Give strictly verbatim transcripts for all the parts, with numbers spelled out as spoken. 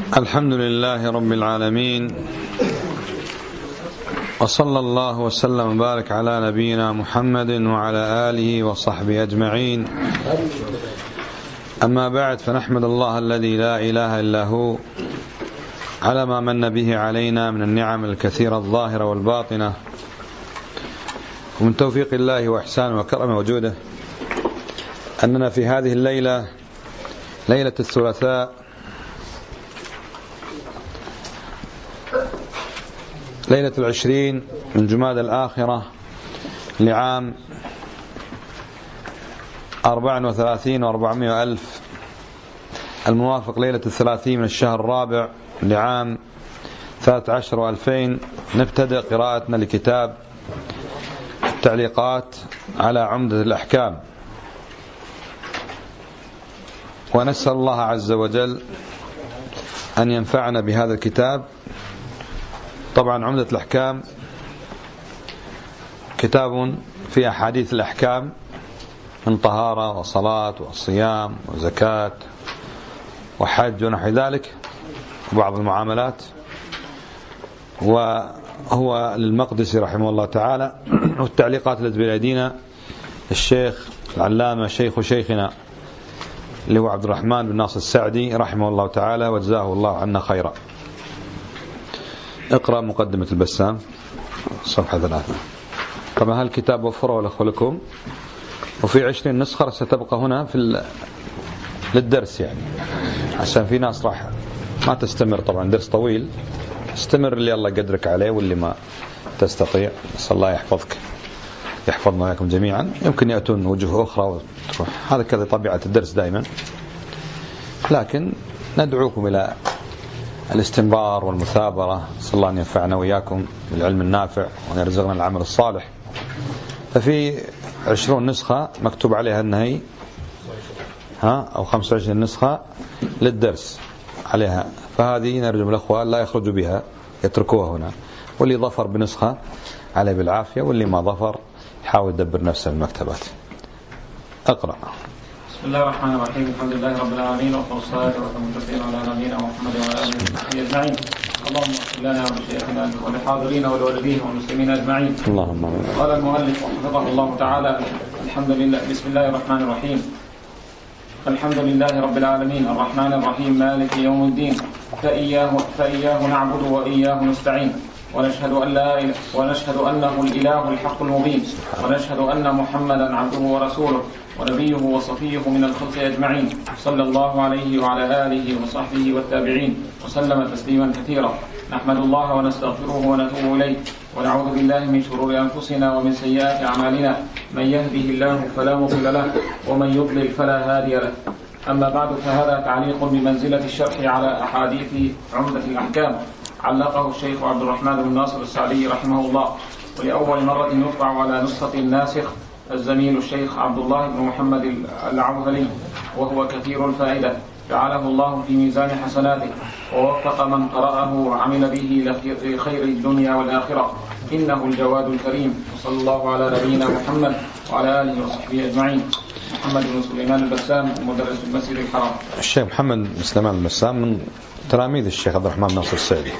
الحمد لله رب العالمين، وصلى الله وسلم وبارك على نبينا محمد وعلى آله وصحبه أجمعين. أما بعد، فنحمد الله الذي لا إله إلا هو على ما من به علينا من النعم الكثيرة الظاهرة والباطنة، ومن توفيق الله وإحسانه وكرمه وجوده أننا في هذه الليلة، ليلة الثلاثاء، ليلة العشرين من جمادى الآخرة لعام أربع وثلاثين وأربعمائة ألف، الموافق ليلة الثلاثين من الشهر الرابع لعام ثلاثة عشر وألفين، نبتدأ قراءتنا لكتاب التعليقات على عمدة الأحكام، ونسأل الله عز وجل أن ينفعنا بهذا الكتاب. طبعا عمدة الأحكام كتاب في أحاديث الأحكام من طهارة وصلاة وصيام وزكاة وحج ونحو ذلك وبعض المعاملات، وهو للمقدسي رحمه الله تعالى. والتعليقات التي بأيدينا الشيخ العلامة شيخ شيخنا اللي هو عبد الرحمن بن ناصر السعدي رحمه الله تعالى وجزاه الله عنا خيرا. اقرأ مقدمة البسام صفحة ثلاثة. طبعا هالكتاب وفره الأخوة لكم، وفي عشرين نسخة ستبقى هنا في للدرس، يعني عشان في ناس راح ما تستمر. طبعا درس طويل، استمر اللي الله يقدرك عليه، واللي ما تستطيع نسأل الله يحفظك يحفظنا وياكم جميعا. يمكن يأتون وجوه أخرى وتروح، هذا كذا طبيعة الدرس دائما، لكن ندعوكم إلى الاستنبار والمثابرة. نسأل الله أن ينفعنا وإياكم بالعلم النافع وأن يرزقنا العمل الصالح. ففي عشرون نسخة مكتوب عليها النهي، ها أو خمسة وعشرين نسخة للدرس عليها، فهذه نرجو من الأخوة لا يخرجوا بها، يتركوها هنا، واللي ظفر بنسخة عليه بالعافية، واللي ما ظفر يحاول يدبر نفسه المكتبات. أقرأ. بسم الله الرحمن الرحيم. الحمد لله رب العالمين، والصلاة والسلام على نبينا محمد وعلى آله وصحبه أجمعين. اللهم اغفر لنا ولشيخنا وللحاضرين ولوالديه والمسلمين أجمعين. اللهم آمين. قال المؤلف وحفظه الله تعالى: الحمد لله. بسم الله الرحمن الرحيم. الحمد لله رب العالمين الرحمن الرحيم مالك يوم الدين، فإياه فإياه نعبد وإياه نستعين، ونشهد أن لا إله ونشهد أنه الإله الحق المبين، ونشهد أن محمدا عبده ورسوله ونبيه وصفيه من الخلق أجمعين، صلى الله عليه وعلى آله وصحبه والتابعين وسلم تسليما كثيرا. نحمد الله ونستغفره ونتوب إليه، ونعوذ بالله من شرور أنفسنا ومن سيئات أعمالنا، من يهده الله فلا مضل له ومن يضلل فلا هادي له. أما بعد، فهذا تعليق بمنزلة الشرح على أحاديث عمدة الأحكام، علقه الشيخ عبد الرحمن بن ناصر السعدي رحمه الله، ولأول مرة يطبع على نسخة الناسخ الزميل الشيخ عبد الله بن محمد العوهلي، وهو كثير الفائدة، جعله الله في ميزان حسناته، ووفق من قرأه وعمل به لخير الدنيا والآخرة، إنه الجواد الكريم. وصلى الله على نبينا محمد وعلى آله وصحبه أجمعين. محمد بن سليمان البسام، مدرس المسجد الحرام. الشيخ محمد بن سليمان البسام من تلاميذ الشيخ عبد الرحمن بن ناصر السعدي،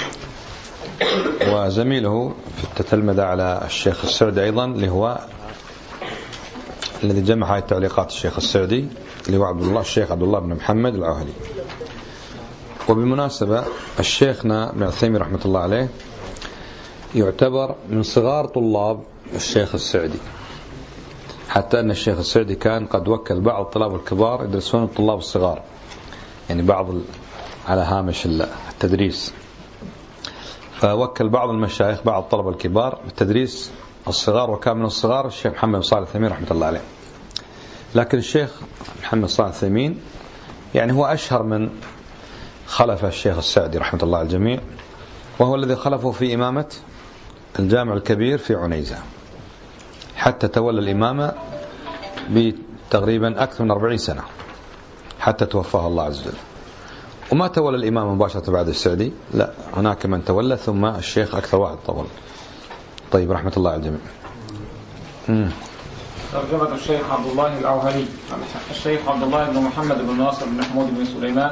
وزميله في التتلمذة على الشيخ السعدي أيضا، اللي هو الذي جمع هذه التعليقات الشيخ السعدي، اللي هو عبد الله الشيخ عبد الله بن محمد العوهلي. وبالمناسبة الشيخنا ابن عثيمين رحمة الله عليه يعتبر من صغار طلاب الشيخ السعدي، حتى أن الشيخ السعدي كان قد وكل بعض الطلاب الكبار يدرسون الطلاب الصغار، يعني بعض على هامش التدريس، فوكل بعض المشايخ بعض الطلبة الكبار بالتدريس الصغار، وكان من الصغار الشيخ محمد بن صالح الثمين رحمة الله عليه. لكن الشيخ محمد بن صالح الثمين يعني هو أشهر من خلف الشيخ السعدي رحمة الله على الجميع، وهو الذي خلفه في إمامة الجامع الكبير في عنيزة، حتى تولى الإمامة بتقريبا أكثر من أربعين سنة حتى توفاه الله عز وجل. وما تولى الإمامة مباشرة بعد السعدي، لا، هناك من تولى ثم الشيخ أكثر واحد طول. طيب، رحمة الله على الجميع. مم. ترجمة الشيخ عبد الله العوهلي. الشيخ عبد الله بن محمد بن ناصر بن محمود بن سليمان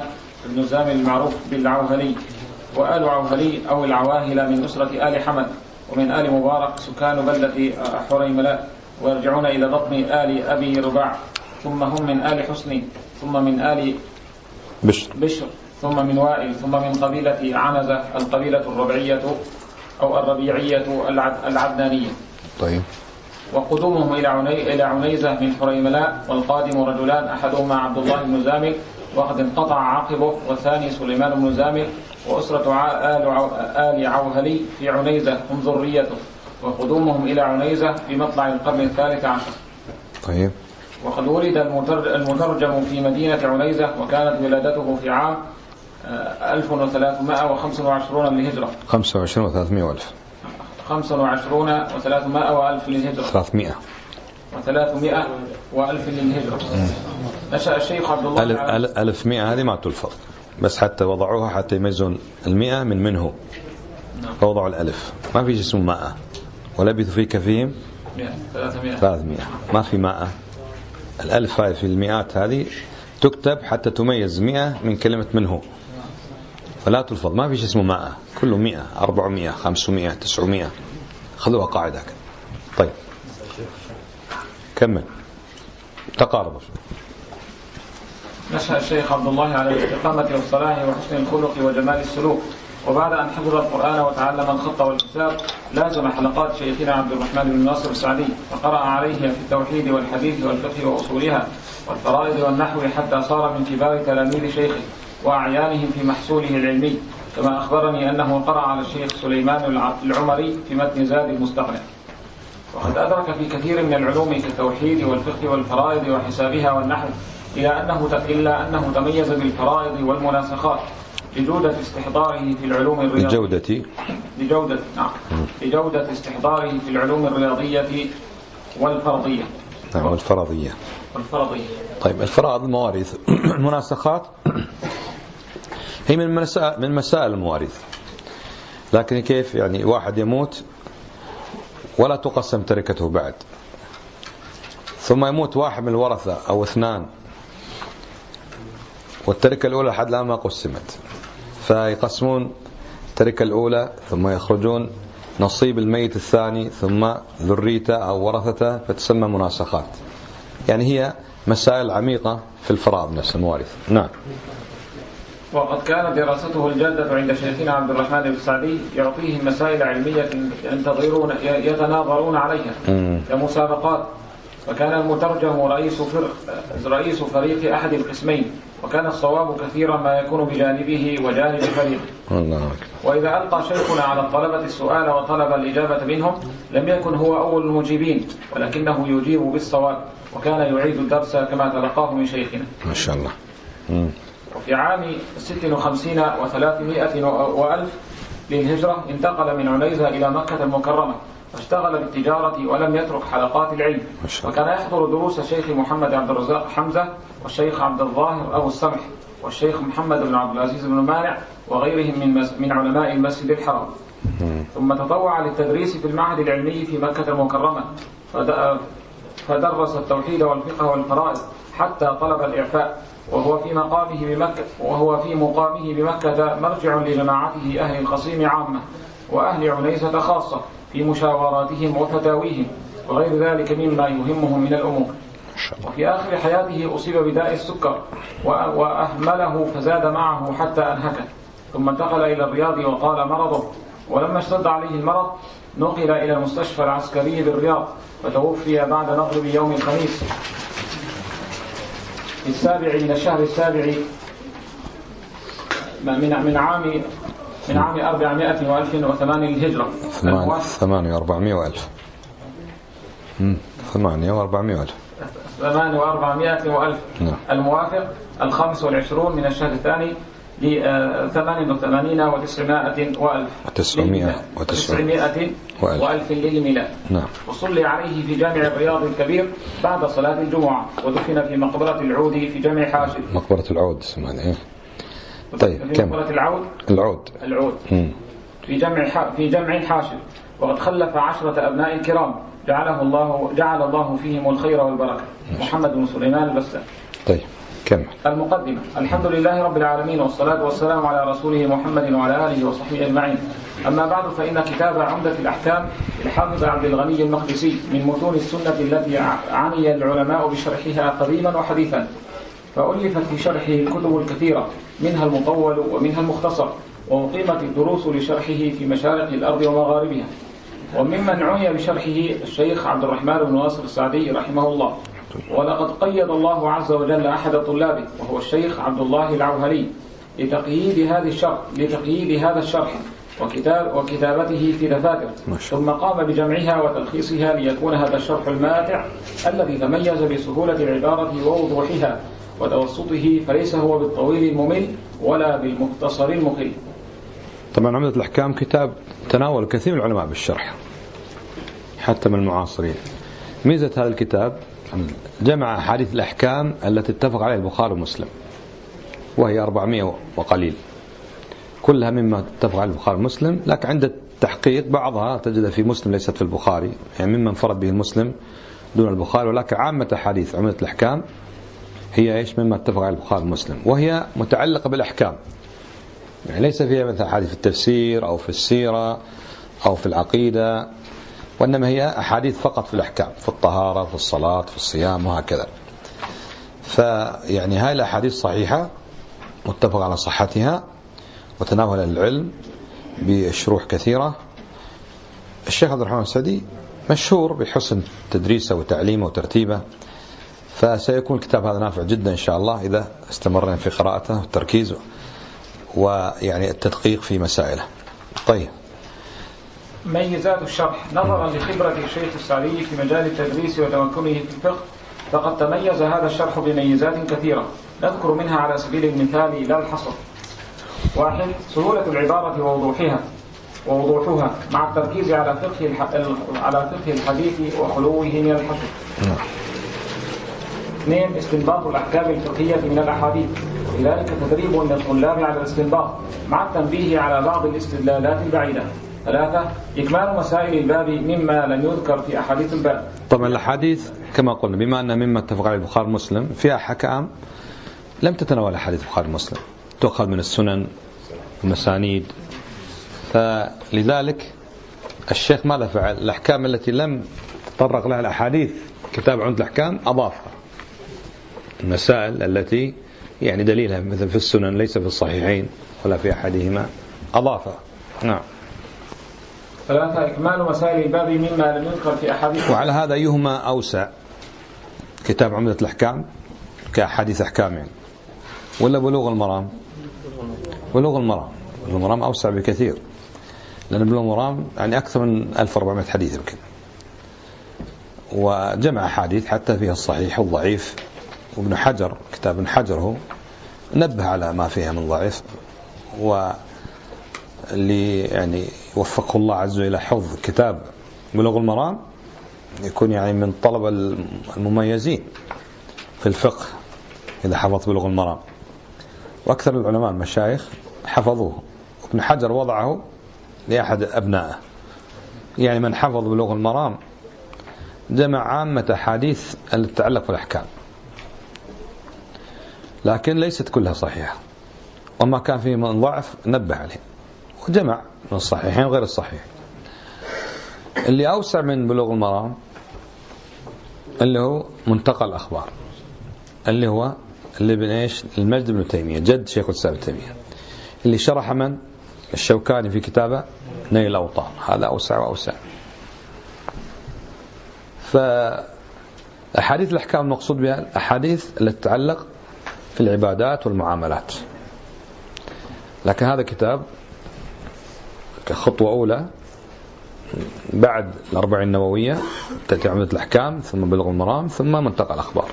بن زامل المعروف بالعوهلي، وآل عوهلي أو العواهل من أسرة آل حمد ومن آل مبارك سكان بلدة حريملاء، ويرجعون إلى بطن آل أبي رباع، ثم هم من آل حسن، ثم من آل بشر, بشر ثم من وائل، ثم من قبيلة عنزة القبيلة الربيعية أو الربيعية العدنانية. طيب. وقدومهم إلى عنيزة من حريملاء، والقادم رجلان أحدهما عبد الله بن زامل وقد انقطع عاقبه، والثاني سليمان بن زامل، وأسرة آل عوهلي في عنيزة هم ذريته، وقدومهم إلى عنيزة في مطلع القرن الثالث عشر. طيب. وقد ولد المترجم في مدينة عنيزة، وكانت ولادته في عام ألف وثلاثمائة وخمسة وعشرين للهجرة. خمسة وعشرين وثلاثمائة وألف. خمسة وعشرين وثلاثمائة وألف للهجرة. ثلاثمائة. وثلاثمائة وألف للهجرة. نشأ الشيخ عبد الله ألف, ألف, ألف مئة هذه ما تلفظ، بس حتى وضعوها حتى يميزون المئة من منه، فوضعوا الألف، ما في اسمه مائة، ولبثوا في كفيهم ثلاثمائة، ما في مائة. الألف هاي في المئات هذه تكتب حتى تميز مئة من كلمة منه، فلا تلفظ، ما فيش اسمه مائة، كله مئة، أربعمائة، خمسمائة، تسعمائة، خذوها قاعدة. طيب كمل، تقارب. نشأ الشيخ عبد الله على الاستقامة والصلاح وحسن الخلق وجمال السلوك، وبعد أن حفظ القرآن وتعلم الخط والكتاب لازم حلقات شيخنا عبد الرحمن بن ناصر السعدي، فقرأ عليه في التوحيد والحديث والفقه وأصولها والفرائض والنحو، حتى صار من كبار تلاميذ شيخه وأعيانهم في محصوله العلمي، كما أخبرني أنه قرأ على الشيخ سليمان العمري في متن زاد المستقنع. وقد أدرك في كثير من العلوم كالتوحيد والفقه والفرائض وحسابها والنحو، إلى أنه إلا أنه تميز بالفرائض والمناسخات لجودة استحضاره في العلوم الرياضية. لجودة لجودة نعم لجودة استحضاره في العلوم الرياضية والفرضية. نعم والفرضية. والفرضية. طيب الفرائض المواريث المناسخات هي من مسائل من مسائل المواريث، لكن كيف يعني واحد يموت ولا تقسم تركته بعد، ثم يموت واحد من الورثة أو اثنان والتركة الأولى لحد الآن ما قسمت، فيقسمون التركة الأولى ثم يخرجون نصيب الميت الثاني ثم ذريته أو ورثته، فتسمى مناسخات. يعني هي مسائل عميقة في الفرائض نفس المواريث. نعم. وقد كانت دراسته الجادة عند شيخنا عبد الرحمن بن السعدي يعطيهم مسائل علمية ينتظرون يتناظرون عليها كمسابقات، وكان المترجم رئيس فرق رئيس فريق أحد القسمين، وكان الصواب كثيرا ما يكون بجانبه وجانب فريقه. وإذا ألقى شيخنا على الطلبة السؤال وطلب الإجابة منهم لم يكن هو أول المجيبين، ولكنه يجيب بالصواب، وكان يعيد الدرس كما تلقاه من شيخنا ما شاء الله. مم. وفي عام ست وخمسين وثلاثمائة وألف للهجرة انتقل من عنيزة إلى مكة المكرمة، فاشتغل بالتجارة ولم يترك حلقات العلم، وكان يحضر دروس الشيخ محمد عبد الرزاق حمزة والشيخ عبد الظاهر أبو السمح والشيخ محمد بن عبد العزيز بن مانع وغيرهم من من علماء المسجد الحرام. ثم تطوع للتدريس في المعهد العلمي في مكة المكرمة، فدرس التوحيد والفقه والفرائض حتى طلب الإعفاء، وهو في مقامه بمكة وهو في مقامه بمكة مرجع لجماعته أهل القصيم عامة وأهل عنيزة خاصة في مشاوراتهم وفتاويهم وغير ذلك مما يهمهم من الأمور. وفي آخر حياته أصيب بداء السكر وأهمله فزاد معه حتى أنهكه، ثم انتقل إلى الرياض وطال مرضه، ولما اشتد عليه المرض نقل إلى المستشفى العسكري بالرياض، فتوفي بعد مغرب يوم الخميس السابع من الشهر السابع من من عام من عام أربعمائة وألف وثمانية للهجرة. ثمانية وأربعمائة وألف. ثمانية وأربعمائة وألف. ثمانية وأربعمائة وألف. الموافق الخامس والعشرون من الشهر الثاني لثمان وثمانين وتسعمائة وألف. وتسعمائة وتسعمائة وألف للميلاد. نعم. وصلي عليه في جامع الرياض الكبير بعد صلاة الجمعة، ودفن في مقبرة العود في جامع حاشد. مقبرة العود اسمها ايه؟ طيب كم؟ مقبرة العود. العود. العود. مم. في جمع في جمع حاشد، وقد خلف عشرة أبناء كرام جعله الله جعل الله فيهم الخير والبركة. محمد بن سليمان البسام. طيب. كمل. المقدمة. الحمد لله رب العالمين، والصلاة والسلام على رسوله محمد وعلى آله وصحبه أجمعين. أما بعد، فإن كتاب عمدة الأحكام للحافظ عبد الغني المقدسي من متون السنة التي عني العلماء بشرحها قديما وحديثا، فألفت في شرحه الكتب الكثيرة، منها المطول ومنها المختصر، وأقيمت الدروس لشرحه في مشارق الأرض ومغاربها. وممن عني بشرحه الشيخ عبد الرحمن بن ناصر السعدي رحمه الله. ولقد قيد الله عز وجل أحد طلابه وهو الشيخ عبد الله العوهري لتقييد هذه الشرح لتقييد هذا الشرح وكتاب وكتابته في دفاتر، ثم قام بجمعها وتلخيصها ليكون هذا الشرح الماتع الذي تميز بسهولة العبارة ووضوحها وتوسطه، فليس هو بالطويل الممل ولا بالمختصر المخل. طبعا عمدة الأحكام كتاب تناول كثير من العلماء بالشرح حتى من المعاصرين. ميزة هذا الكتاب جمع أحاديث الأحكام التي اتفق عليها البخاري ومسلم، وهي أربعمائة وقليل، كلها مما اتفق عليه البخاري ومسلم، لكن عند التحقيق بعضها تجد في مسلم ليست في البخاري، يعني مما انفرد به المسلم دون البخاري، ولكن عامة أحاديث عمدة الأحكام هي إيش مما اتفق عليه البخاري ومسلم، وهي متعلقة بالأحكام، يعني ليس فيها مثل أحاديث في التفسير أو في السيرة أو في العقيدة، وإنما هي أحاديث فقط في الأحكام، في الطهارة، في الصلاة، في الصيام، وهكذا. فيعني هاي الأحاديث صحيحة متفق على صحتها، وتناول العلم بشروح كثيرة. الشيخ عبد الرحمن السعدي مشهور بحسن تدريسه وتعليمه وترتيبه، فسيكون الكتاب هذا نافع جدا إن شاء الله إذا استمرنا في قراءته والتركيز ويعني التدقيق في مسائله. طيب. ميزات الشرح. نظرا لخبرة الشيخ السعدي في مجال التدريس وتمكنه في الفقه، فقد تميز هذا الشرح بميزات كثيرة، نذكر منها على سبيل المثال لا الحصر. واحد، سهولة العبارة ووضوحها ووضوحها مع التركيز على فقه الح... على فقه الحديث وخلوه من الحصر. اثنين، استنباط الأحكام الفقهية من الأحاديث، لذلك تدريب للطلاب على الاستنباط مع التنبيه على بعض الاستدلالات البعيدة. ثلاثة، إكمال مسائل الباب مما لم يذكر في أحاديث الباب. طبعا الأحاديث كما قلنا بما أن مما اتفق عليه البخاري ومسلم فيها حكام لم تتناول أحاديث البخاري ومسلم، تؤخذ من السنن والمسانيد، فلذلك الشيخ ماذا فعل؟ الأحكام التي لم تطرق لها الأحاديث كتاب عمدة الأحكام أضافها، المسائل التي يعني دليلها مثل في السنن ليس في الصحيحين ولا في أحدهما أضافها. نعم. ثلاثة، إكمال مسائل الباب مما لم يذكر في أحاديث. وعلى هذا أيهما أوسع، كتاب عمدة الأحكام كأحاديث أحكام يعني، ولا بلوغ المرام؟ بلوغ المرام بلوغ المرام أوسع بكثير، لأن بلوغ المرام يعني أكثر من ألف وأربعمائة حديث يمكن، وجمع حديث حتى فيها الصحيح والضعيف. وابن حجر كتاب ابن حجر هو نبه على ما فيها من ضعيف، واللي يعني وفقه الله عز وجل حفظ كتاب بلوغ المرام يكون يعني من طلب المميزين في الفقه إذا حفظ بلوغ المرام، وأكثر العلماء المشايخ حفظوه، وابن حجر وضعه لأحد أبنائه، يعني من حفظ بلوغ المرام جمع عامة حديث التي تتعلق بالأحكام، لكن ليست كلها صحيحة، وما كان فيه من ضعف نبه عليه، وجمع من الصحيحين غير الصحيح. اللي أوسع من بلوغ المرام اللي هو منتقى الأخبار، اللي هو اللي بن إيش المجد بن تيمية جد شيخ الإسلام ابن تيمية، اللي شرح من الشوكاني في كتابه نيل الأوطار، هذا أوسع وأوسع. فأحاديث الأحكام المقصود بها الأحاديث التي تتعلق في العبادات والمعاملات، لكن هذا كتاب كخطوة أولى بعد الأربعين النووية تأتي عمدة الأحكام، ثم بلوغ المرام، ثم منتقى الأخبار.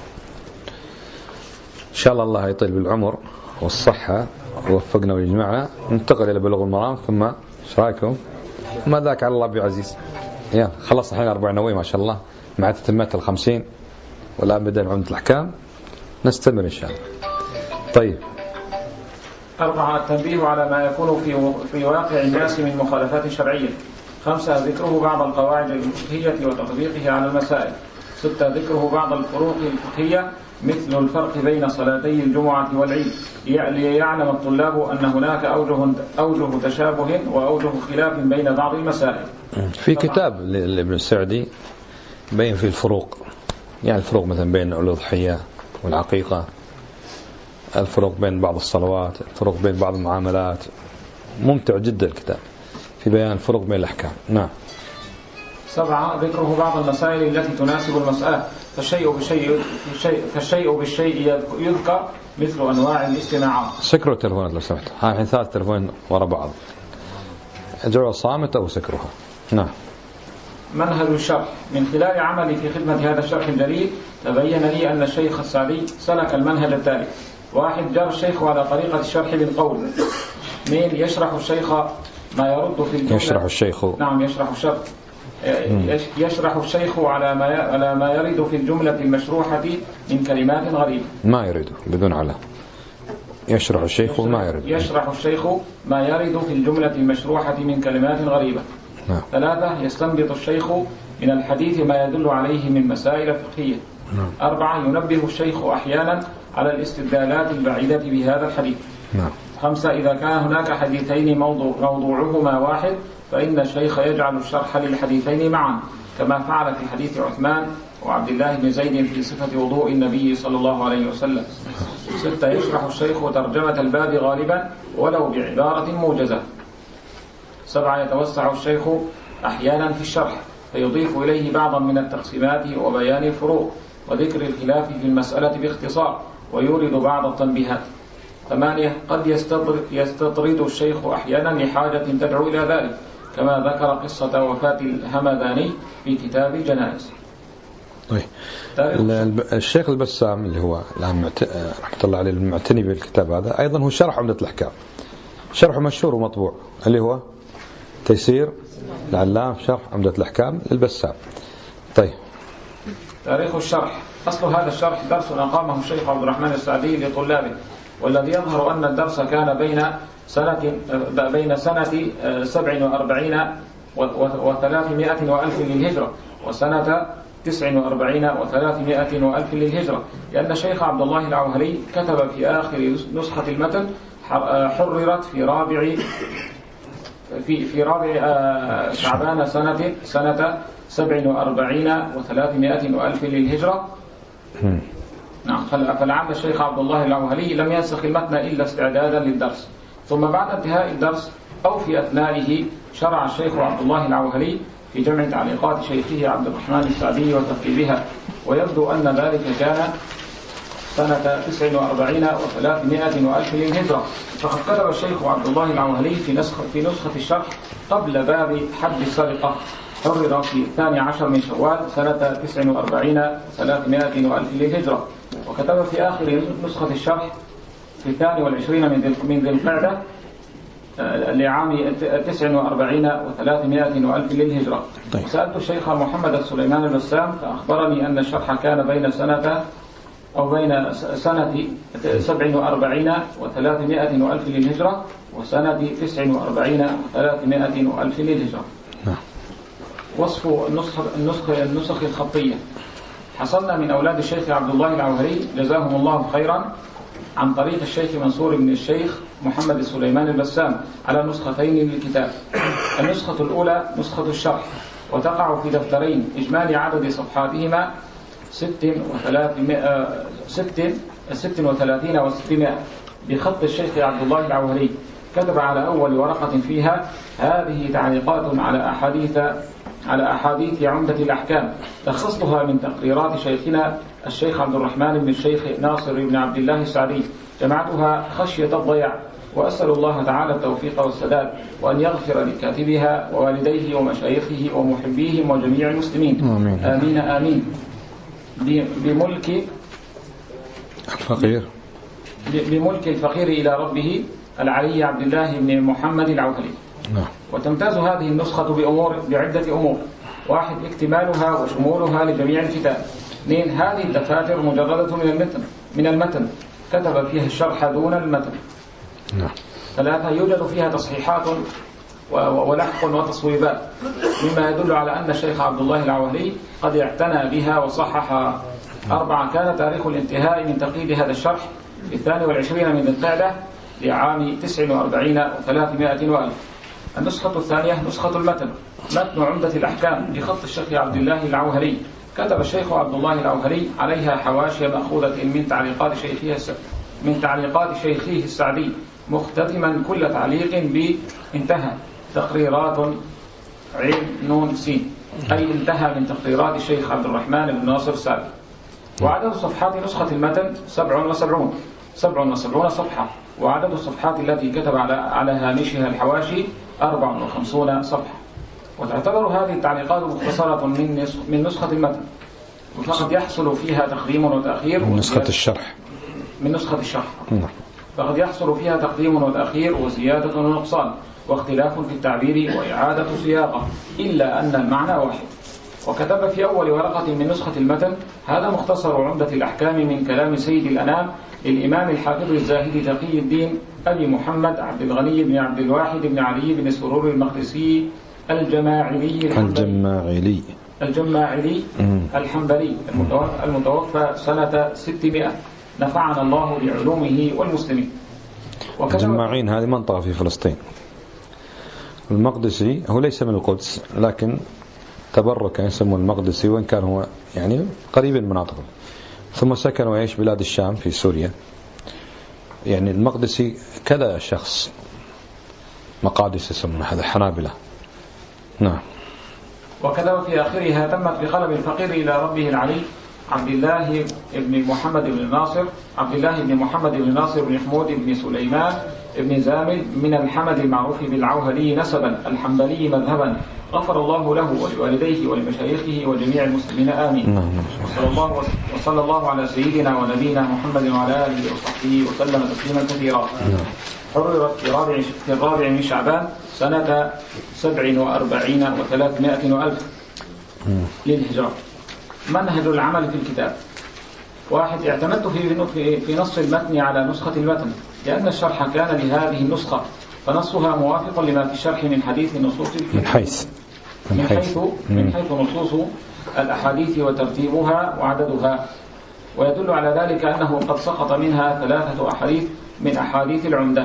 إن شاء الله الله يطيل بالعمر والصحة ووفقنا ويجمعنا، ننتقل إلى بلوغ المرام، ثم ايش رايكم؟ ما ذاك على الله بعزيز. يا خلص الحين أربعين نووية ما شاء الله مع تتمات الخمسين، والآن بدأ عمدة الأحكام، نستمر إن شاء الله. طيب. أربعة، التنبيه على ما يكون في في واقع الناس من مخالفات شرعية. خمسة، ذكره بعض القواعد الفقهية وتطبيقها على المسائل. ستة ذكره بعض الفروق الفقهية مثل الفرق بين صلاتي الجمعة والعيد ليعلم الطلاب أن هناك أوجه, أوجه تشابه وأوجه خلاف بين بعض المسائل. في كتاب لابن السعدي بين في الفروق، يعني الفروق مثلا بين الأضحية والعقيقة، الفروق بين بعض الصلوات، الفروق بين بعض المعاملات، ممتع جدا الكتاب في بيان الفروق بين الأحكام. نعم. سبعة ذكره بعض المسائل التي تناسب المسألة، فالشيء بالشيء فالشيء بالشيء يذكر مثل أنواع الاستماعات. سكروا التلفونات لو سمحت، ها الحين ثلاث تلفون ورا بعض، اجعلوا صامت أو سكروها. نعم. منهج الشرح. من خلال عملي في خدمة هذا الشرح الجليل تبين لي أن الشيخ السعدي سلك المنهج التالي: واحد، جرى الشيخ على طريقة الشرح بالقول. اثنين، يشرح الشيخ ما يرد في الجملة. يشرح الشيخ نعم يشرح الشرح يشرح الشيخ على ما على ما يرد في الجملة المشروحة من كلمات غريبة. ما يرد بدون على. يشرح الشيخ ما يرد. يشرح الشيخ ما يرد في الجملة المشروحة من كلمات غريبة. نعم. ثلاثة، يستنبط الشيخ من الحديث ما يدل عليه من مسائل فقهية. نعم. أربعة، ينبه الشيخ أحيانا على الاستدلالات البعيدة بهذا الحديث. نعم. خمسة، إذا كان هناك حديثين موضوع موضوعهما واحد فإن الشيخ يجعل الشرح للحديثين معا كما فعل في حديث عثمان وعبد الله بن زيد في صفة وضوء النبي صلى الله عليه وسلم. ستة، يشرح الشيخ ترجمة الباب غالبا ولو بعبارة موجزة. سبعة، يتوسع الشيخ أحيانا في الشرح فيضيف إليه بعضا من التقسيمات وبيان الفروق وذكر الخلاف في المسألة باختصار ويورد بعض التنبيهات. ثمانية، قد يستطرد الشيخ أحيانا لحاجة تدعو إلى ذلك كما ذكر قصة وفاة الهمداني في كتاب الجنائز. طيب. الشيخ البسام اللي هو الآن رحمة الله عليه المعتني بالكتاب هذا أيضا هو شرح عمدة الأحكام، شرح مشهور ومطبوع اللي هو تيسير العلام شرح عمدة الأحكام للبسام. طيب. تاريخ الشرح. أصل هذا الشرح درس أقامه الشيخ عبد الرحمن السعدي لطلابه، والذي يظهر أن الدرس كان بين سنة بين سنة سبع وأربعين وثلاثمائة وألف للهجرة وسنة تسع وأربعين وثلاثمائة وألف للهجرة، لأن الشيخ عبد الله العوهلي كتب في آخر نسخة المتن حررت في رابع في في رابع شعبان سنة سنة سبع وأربعين وثلاثمائة وألف للهجرة. نعم. فلعل الشيخ عبد الله العوهلي لم ينسخ المتن إلا استعدادا للدرس، ثم بعد انتهاء الدرس أو في أثنائه شرع الشيخ عبد الله العوهلي في جمع تعليقات شيخه عبد الرحمن السعدي وترتيبها، ويبدو أن ذلك كان سنة تسع وأربعين وثلاثمائة وألف للهجرة. فقد كتب الشيخ عبد الله العوهلي في نسخة في نسخة الشرح قبل باب حد السرقة، حرر في الثاني عشر من شوال سنة تسع وأربعين وثلاثمائة وألف للهجرة، وكتب في آخر نسخة الشرح في الثاني والعشرين من ذي القعدة لعام تسع وأربعين وثلاثمائة وألف للهجرة. طيب. سألت الشيخ محمد السليمان البسام فأخبرني أن الشرح كان بين سنة أو بين سنة سبع وأربعين وثلاثمائة وألف للهجرة وسنة تسع وأربعين وثلاثمائة وألف للهجرة. وصف النسخ النسخ النسخ الخطية. حصلنا من أولاد الشيخ عبد الله العوهري جزاهم الله خيرا عن طريق الشيخ منصور بن الشيخ محمد السليمان البسام على نسختين للكتاب. النسخة الأولى نسخة الشرح، وتقع في دفترين إجمالي عدد صفحاتهما ست وثلاثمائة ست ست وثلاثين وستمائة بخط الشيخ عبد الله العوهري. كتب على أول ورقة فيها: هذه تعليقات على أحاديث على أحاديث عمدة الأحكام لخصتها من تقريرات شيخنا الشيخ عبد الرحمن بن الشيخ ناصر بن عبد الله السعدي، جمعتها خشية الضياع، وأسأل الله تعالى التوفيق والسداد وأن يغفر لكاتبها ووالديه ومشايخه ومحبيهم وجميع المسلمين. آمين آمين, آمين. بملك الفقير بملك الفقير إلى ربه العلي عبد الله بن محمد العوهلي. نعم. وتمتاز هذه النسخة بأمور بعدة أمور: واحد، اكتمالها وشمولها لجميع الكتاب. اثنين، هذه الدفاتر مجردة من المتن من المتن كتب فيها الشرح دون المتن. نعم. ثلاثة، يوجد فيها تصحيحات ولحق وتصويبات، مما يدل على أن الشيخ عبد الله العوهلي قد اعتنى بها وصحح. أربعة، كان تاريخ الانتهاء من تقييد هذا الشرح في الثاني والعشرين من ذي القعدة لعام تسع وأربعين وثلاثمائة وألف. النسخة الثانية نسخة المتن، متن عمدة الأحكام بخط الشيخ عبد الله العوهلي. كتب الشيخ عبد الله العوهلي عليها حواشي مأخوذة من تعليقات شيخه من تعليقات شيخه السعدي، مختتما كل تعليق بانتهى تقريرات عين نون سين، أي انتهى من تقريرات الشيخ عبد الرحمن بن ناصر السعدي. وعدد صفحات نسخة المتن سبع وسبعون سبع وسبعون صفحة، وعدد الصفحات التي كتب على على هامشها الحواشي أربع وخمسون صفحة. وتعتبر هذه التعليقات مختصرة من من نسخة المتن، وفقد يحصل فيها تقديم وتأخير من نسخة الشرح من نسخة الشرح فقد يحصل فيها تقديم وتأخير وزيادة ونقصان واختلاف في التعبير وإعادة صياغة، إلا أن المعنى واحد. وكتب في أول ورقة من نسخة المتن: هذا مختصر عمدة الأحكام من كلام سيد الأنام للإمام الحافظ الزاهد تقي الدين أبي محمد عبد الغني بن عبد الواحد بن علي بن سرور المقدسي الجماعلي الجماعلي الجماعلي الحنبلي المتوفى سنة ستمائة، نفعنا الله بعلومه والمسلمين. الجماعين هذه منطقة في فلسطين. المقدسي هو ليس من القدس، لكن تبرك يسمى المقدسي، وإن كان هو يعني قريب من مناطقه. ثم سكن ويعيش بلاد الشام في سوريا. يعني المقدسي كذا شخص، مقادس يسمى هذا حنابلة. نعم. وكذا في آخرها تمت بقلم الفقير إلى ربه العلي عبد الله بن محمد بن ناصر عبد الله بن محمد بن ناصر بن حمود بن سليمان بن زامل من الحمد المعروف بالعوهلي نسبا الحنبلي مذهبا، غفر الله له ولوالديه ولمشايخه وجميع المسلمين آمين. وصلى الله وصلى الله على سيدنا ونبينا محمد وعلى آله وصحبه وسلم تسليما كثيرا. حررت في الرابع في الرابع من شعبان سنة سبع وأربعين وثلاثمائة وألف للهجرة. منهج العمل في الكتاب: واحد، اعتمدت في في نص المتن على نسخة المتن، لأن الشرح كان لهذه النسخة، فنصها موافق لما في الشرح من حديث النصوص من حيث من حيث من حيث نصوص الأحاديث وترتيبها وعددها، ويدل على ذلك أنه قد سقط منها ثلاثة أحاديث من أحاديث العمدة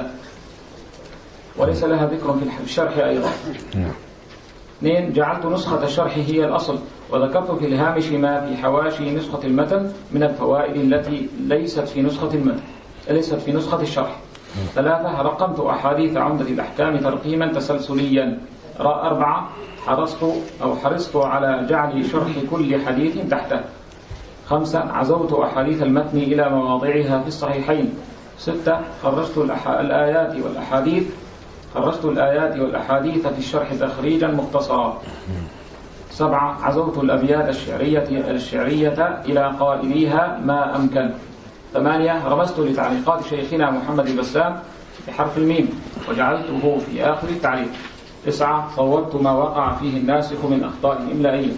وليس لها ذكر في الشرح أيضا. اثنين، جعلت نسخة الشرح هي الأصل، وذكرت في الهامش ما في حواشي نسخة المتن من الفوائد التي ليست في نسخة المتن ليست في نسخة الشرح. ثلاثة، رقمت أحاديث عمدة الأحكام ترقيما تسلسليا. أربعة، حرصت أو حرصت على جعل شرح كل حديث تحته. خمسة، عزوت أحاديث المتن إلى مواضعها في الصحيحين. ستة، خرجت الآيات والأحاديث خرجت الآيات والأحاديث في الشرح تخريجا مختصرا. سبعة، عزوت الأبيات الشعرية الشعرية إلى قائليها ما أمكن. ثمانية، رمزت لتعليقات شيخنا محمد البسام بحرف الميم وجعلته في آخر التعليق. تسعة، صوبت ما وقع فيه الناسخ من أخطاء إملائية.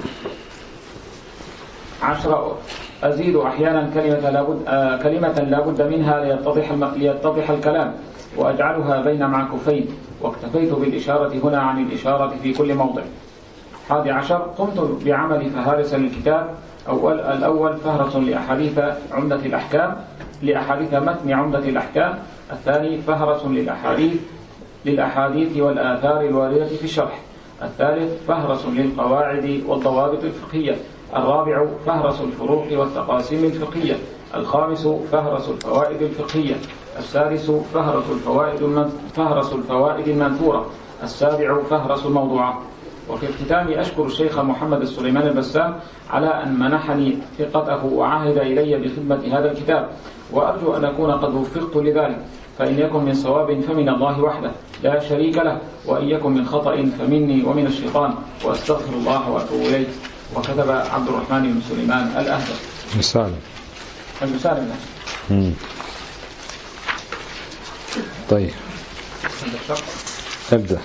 عشرة، أزيد أحيانا كلمة لابد آه كلمة لابد منها ليتضح ليتضح الكلام، وأجعلها بين معكوفين، واكتفيت بالإشارة هنا عن الإشارة في كل موضع. حادي عشر، قمت بعمل فهارس للكتاب. أول الأول فهرس لأحاديث عمدة الأحكام لأحاديث متن عمدة الأحكام. الثاني فهرس للأحاديث للأحاديث والآثار الواردة في الشرح. الثالث فهرس للقواعد والضوابط الفقهية. الرابع فهرس الفروق والتقاسيم الفقهية. الخامس فهرس الفوائد الفقهية. السادس فهرس الفوائد فهرس الفوائد المنثورة. السابع فهرس الموضوعات. وفي الختام أشكر الشيخ محمد السليمان البسام على أن منحني ثقته وعهد إلي بخدمة هذا الكتاب، وأرجو أن أكون قد وفقت لذلك، فإن يكن من صواب فمن الله وحده لا شريك له، وإن يكن من خطأ فمني ومن الشيطان، وأستغفر الله وأتوب إليه. وكتب عبد الرحمن بن سليمان الأهدى. مثال المثال امم طيب ابدأ.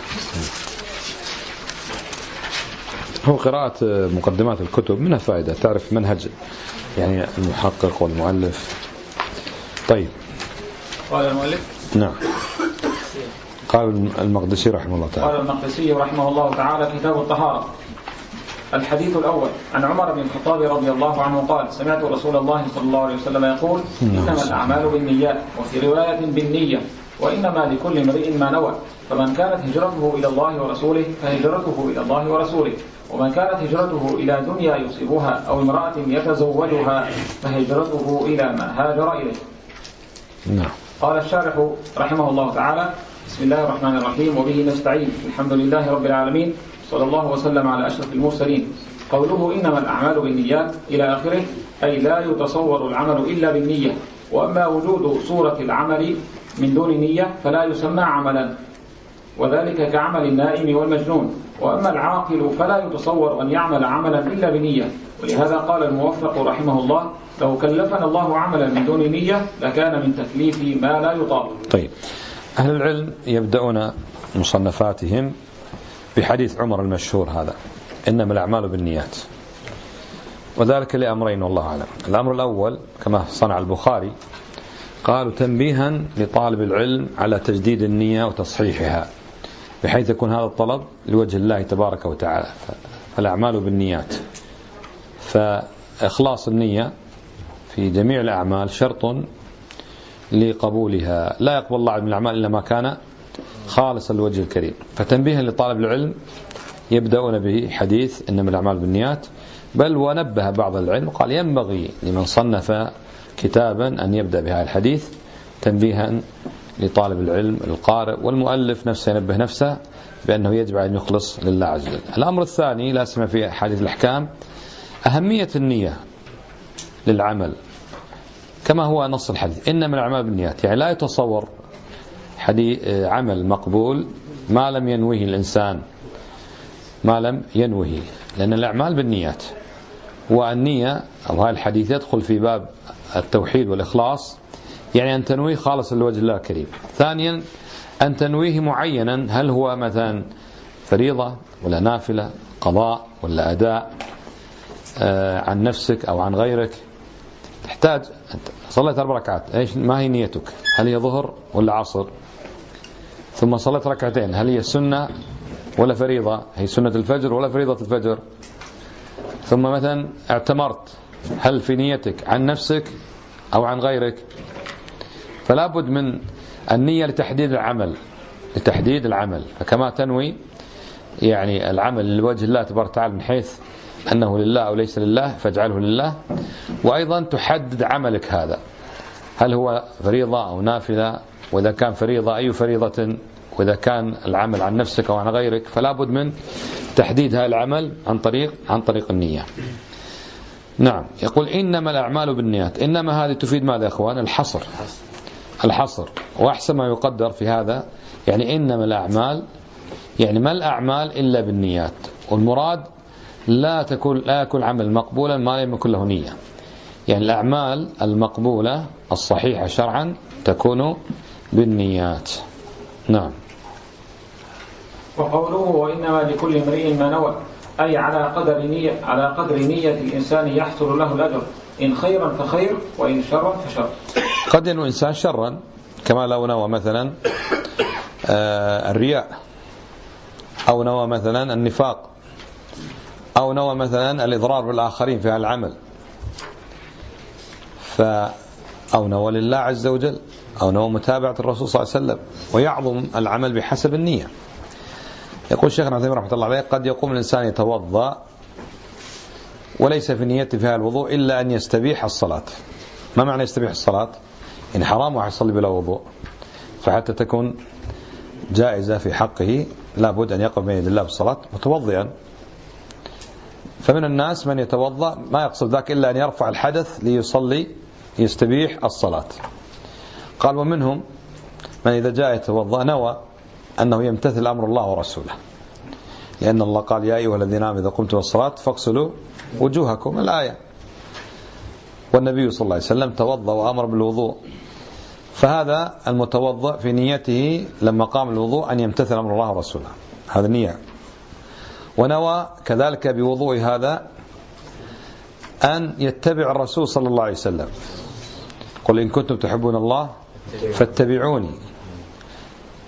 هو قراءة مقدمات الكتب منها فائدة، تعرف منهج يعني المحقق والمؤلف. طيب، قال المؤلف نعم قال المقدسي رحمه الله تعالى. قال المقدسي رحمه الله تعالى: كتاب الطهارة. الحديث الأول: عن عمر بن الخطاب رضي الله عنه قال: سمعت رسول الله صلى الله عليه وسلم يقول: إنما الأعمال بالنيات، وفي رواية بالنية، وإنما لكل امرئ ما نوى، فمن كانت هجرته إلى الله ورسوله فهجرته إلى الله ورسوله، ومن كانت هجرته إلى دنيا يصيبها أو امرأة يتزوجها فهجرته إلى ما هاجر إليه. نعم. قال الشارح رحمه الله تعالى: بسم الله الرحمن الرحيم، وبه نستعين، الحمد لله رب العالمين، صلى الله وسلم على أشرف المرسلين. قوله إنما الأعمال بالنيات إلى آخره، أي لا يتصور العمل إلا بالنية، وأما وجود صورة العمل من دون نية فلا يسمى عملا، وذلك كعمل النائم والمجنون. وأما العاقل فلا يتصور أن يعمل عملا إلا بنية، ولهذا قال الموفق رحمه الله: لو كلفنا الله عملا من دون نية لكان من تكليف ما لا يطاق. طيب، أهل العلم يبدأون مصنفاتهم بحديث عمر المشهور هذا: إنما الأعمال بالنيات، وذلك لأمرين والله أعلم. الأمر الأول كما صنع البخاري، قالوا تنبيها لطالب العلم على تجديد النية وتصحيحها، بحيث يكون هذا الطلب لوجه الله تبارك وتعالى. فالأعمال بالنيات، فإخلاص النية في جميع الأعمال شرط لقبولها، لا يقبل الله من الأعمال إلا ما كان خالصا لوجه الكريم. فتنبيها لطالب العلم يبدأون به حديث إنما الأعمال بالنيات، بل ونبه بعض العلم قال ينبغي لمن صنف كتابا أن يبدأ بهذا الحديث تنبيها لطالب العلم القارئ، والمؤلف نفسه ينبه نفسه بأنه يجب أن يخلص لله عز وجل. الأمر الثاني لا سيما في حديث الأحكام أهمية النية للعمل، كما هو نص الحديث إنما الأعمال بالنيات، يعني لا يتصور حديث عمل مقبول ما لم ينويه الإنسان، ما لم ينويه، لأن الأعمال بالنيات. والنية أو هذا الحديث يدخل في باب التوحيد والإخلاص، يعني أن تنويه خالص لوجه الله الكريم. ثانيا أن تنويه معينا، هل هو مثلا فريضة ولا نافلة، قضاء ولا أداء، آه عن نفسك أو عن غيرك. تحتاج صليت أربع ركعات، إيش ما هي نيتك؟ هل هي ظهر ولا عصر؟ ثم صليت ركعتين، هل هي سنة ولا فريضة؟ هي سنة الفجر ولا فريضة الفجر؟ ثم مثلا اعتمرت، هل في نيتك عن نفسك أو عن غيرك؟ فلا بد من النية لتحديد العمل، لتحديد العمل. فكما تنوي يعني العمل لوجه الله تبارك وتعالى من حيث أنه لله أو ليس لله فاجعله لله، وأيضا تحدد عملك هذا هل هو فريضة أو نافلة، وإذا كان فريضة أي فريضة، وإذا كان العمل عن نفسك أو عن غيرك. فلا بد من تحديد هذا العمل عن طريق عن طريق النية. نعم. يقول إنما الأعمال بالنيات، إنما هذه تفيد ماذا يا أخوان؟ الحصر، الحصر. وأحسن ما يقدر في هذا يعني إنما الأعمال، يعني ما الأعمال إلا بالنيات، والمراد لا تكون لا يكون عمل مقبولا ما لم يكن له نية. يعني الأعمال المقبولة الصحيحة شرعا تكون بالنيات. نعم. وقوله وإنما لكل امرئ ما نوى، أي على قدر نية على قدر نية الإنسان يحصل له الأجر، إن خيرا فخير وإن شرا فشر. قد ينوي إنسان شرا، كما لو نوى مثلا آه الرياء، أو نوى مثلا النفاق، أو نوى مثلا الإضرار بالآخرين في العمل، ف أو نوى لله عز وجل، أو نوى متابعة الرسول صلى الله عليه وسلم. ويعظم العمل بحسب النية. يقول شيخنا عثيمين رحمة الله عليه: قد يقوم الإنسان يتوضأ وليس في نيته في هذا الوضوء إلا أن يستبيح الصلاة. ما معنى يستبيح الصلاة؟ إن حرام واحد يصلي بلا وضوء، فحتى تكون جائزة في حقه لابد أن يقف بين يدي الله بالصلاة متوضئا. فمن الناس من يتوضأ ما يقصد ذاك إلا أن يرفع الحدث ليصلي يستبيح الصلاة. قال: ومنهم من إذا جاء يتوضأ نوى أنه يمتثل أمر الله ورسوله، لأن الله قال: يا أيها الذين آمنوا إذا قمتم الصلاة فاغسلوا وجوهكم، الآية. والنبي صلى الله عليه وسلم توضأ وأمر بالوضوء، فهذا المتوضأ في نيته لما قام الوضوء أن يمتثل أمر الله ورسوله، هذا النية. ونوى كذلك بوضوء هذا أن يتبع الرسول صلى الله عليه وسلم، قل إن كنتم تحبون الله فاتبعوني.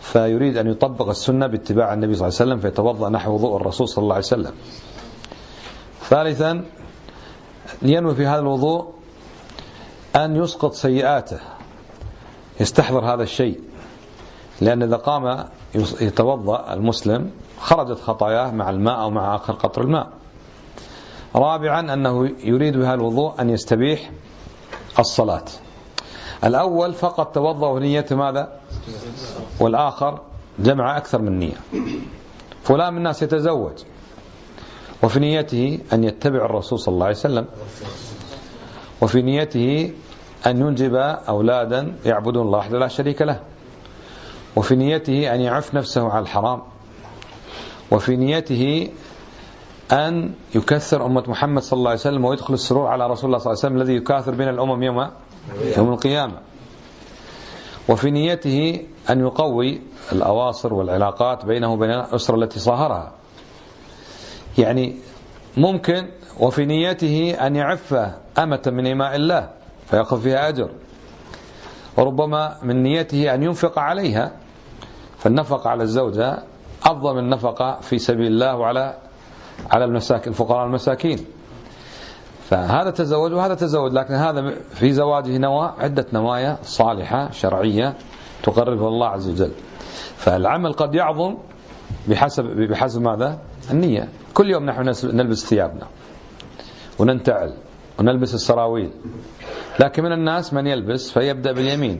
فيريد أن يطبق السنة باتباع النبي صلى الله عليه وسلم فيتوضأ نحو وضوء الرسول صلى الله عليه وسلم. ثالثا ينوي في هذا الوضوء أن يسقط سيئاته، يستحضر هذا الشيء، لأن إذا قام يتوضأ المسلم خرجت خطاياه مع الماء أو مع آخر قطر الماء. رابعا أنه يريد بهذا الوضوء أن يستبيح الصلاة. الأول فقط توضأ ونية ماذا؟ والآخر جمع أكثر من نية. فلان من الناس يتزوج وفي نيته أن يتبع الرسول صلى الله عليه وسلم، وفي نيته أن ينجب أولادا يعبدون الله وحده لا شريك له، وفي نيته أن يعف نفسه على الحرام، وفي نيته أن يكثر أمة محمد صلى الله عليه وسلم ويدخل السرور على رسول الله صلى الله عليه وسلم الذي يكاثر بين الأمم يوم يوم القيامة، وفي نيته أن يقوي الأواصر والعلاقات بينه وبين الأسرة التي صاهرها. يعني ممكن وفي نيته أن يعف أمة من إماء الله فيأخذ فيها أجر، وربما من نيته أن ينفق عليها، فالنفقة على الزوجة أفضل من النفقة في سبيل الله وعلى على المساكين الفقراء المساكين. فهذا تزوج وهذا تزوج، لكن هذا في زواجه نوى عدة نوايا صالحة شرعية تقربه الله عز وجل. فالعمل قد يعظم بحسب بحسب ماذا؟ النية. كل يوم نحن نلبس ثيابنا وننتعل ونلبس السراويل، لكن من الناس من يلبس فيبدأ باليمين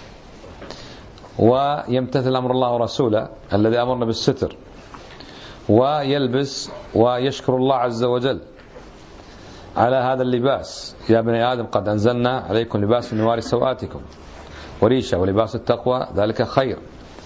ويمتثل أمر الله ورسوله الذي أمرنا بالستر، ويلبس ويشكر الله عز وجل على هذا اللباس. يا بني آدم قد أنزلنا عليكم لباس يواري سوآتكم وريشة ولباس التقوى ذلك خير.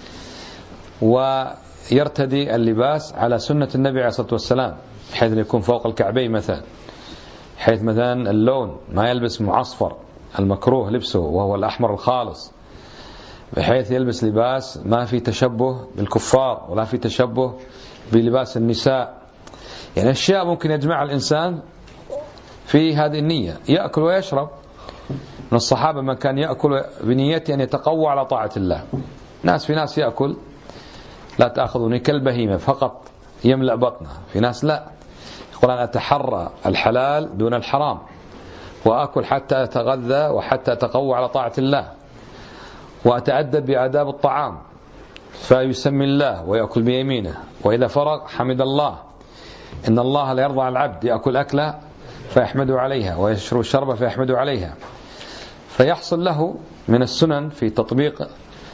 ويرتدي اللباس على سنة النبي عليه الصلاة والسلام بحيث يكون فوق الكعبين مثلا، حيث مثلا اللون ما يلبس معصفر المكروه لبسه وهو الأحمر الخالص، بحيث يلبس لباس ما في تشبه بالكفار ولا في تشبه بلباس النساء. يعني أشياء ممكن يجمع الإنسان في هذه النية. يأكل ويشرب، من الصحابة من كان يأكل بنيته أن يتقوى على طاعة الله. ناس في ناس يأكل لا تأخذوني كالبهيمة فقط يملأ بطنه، في ناس لا، يقول أنا أتحرى الحلال دون الحرام وأكل حتى أتغذى وحتى أتقوى على طاعة الله وأتأدب بآداب الطعام، فيسمي الله ويأكل بيمينه، وإذا فرغ حمد الله. إن الله لا يرضى على العبد يأكل أكله فيحمده عليها ويشرب شربه فيحمده عليها. فيحصل له من السنن في تطبيق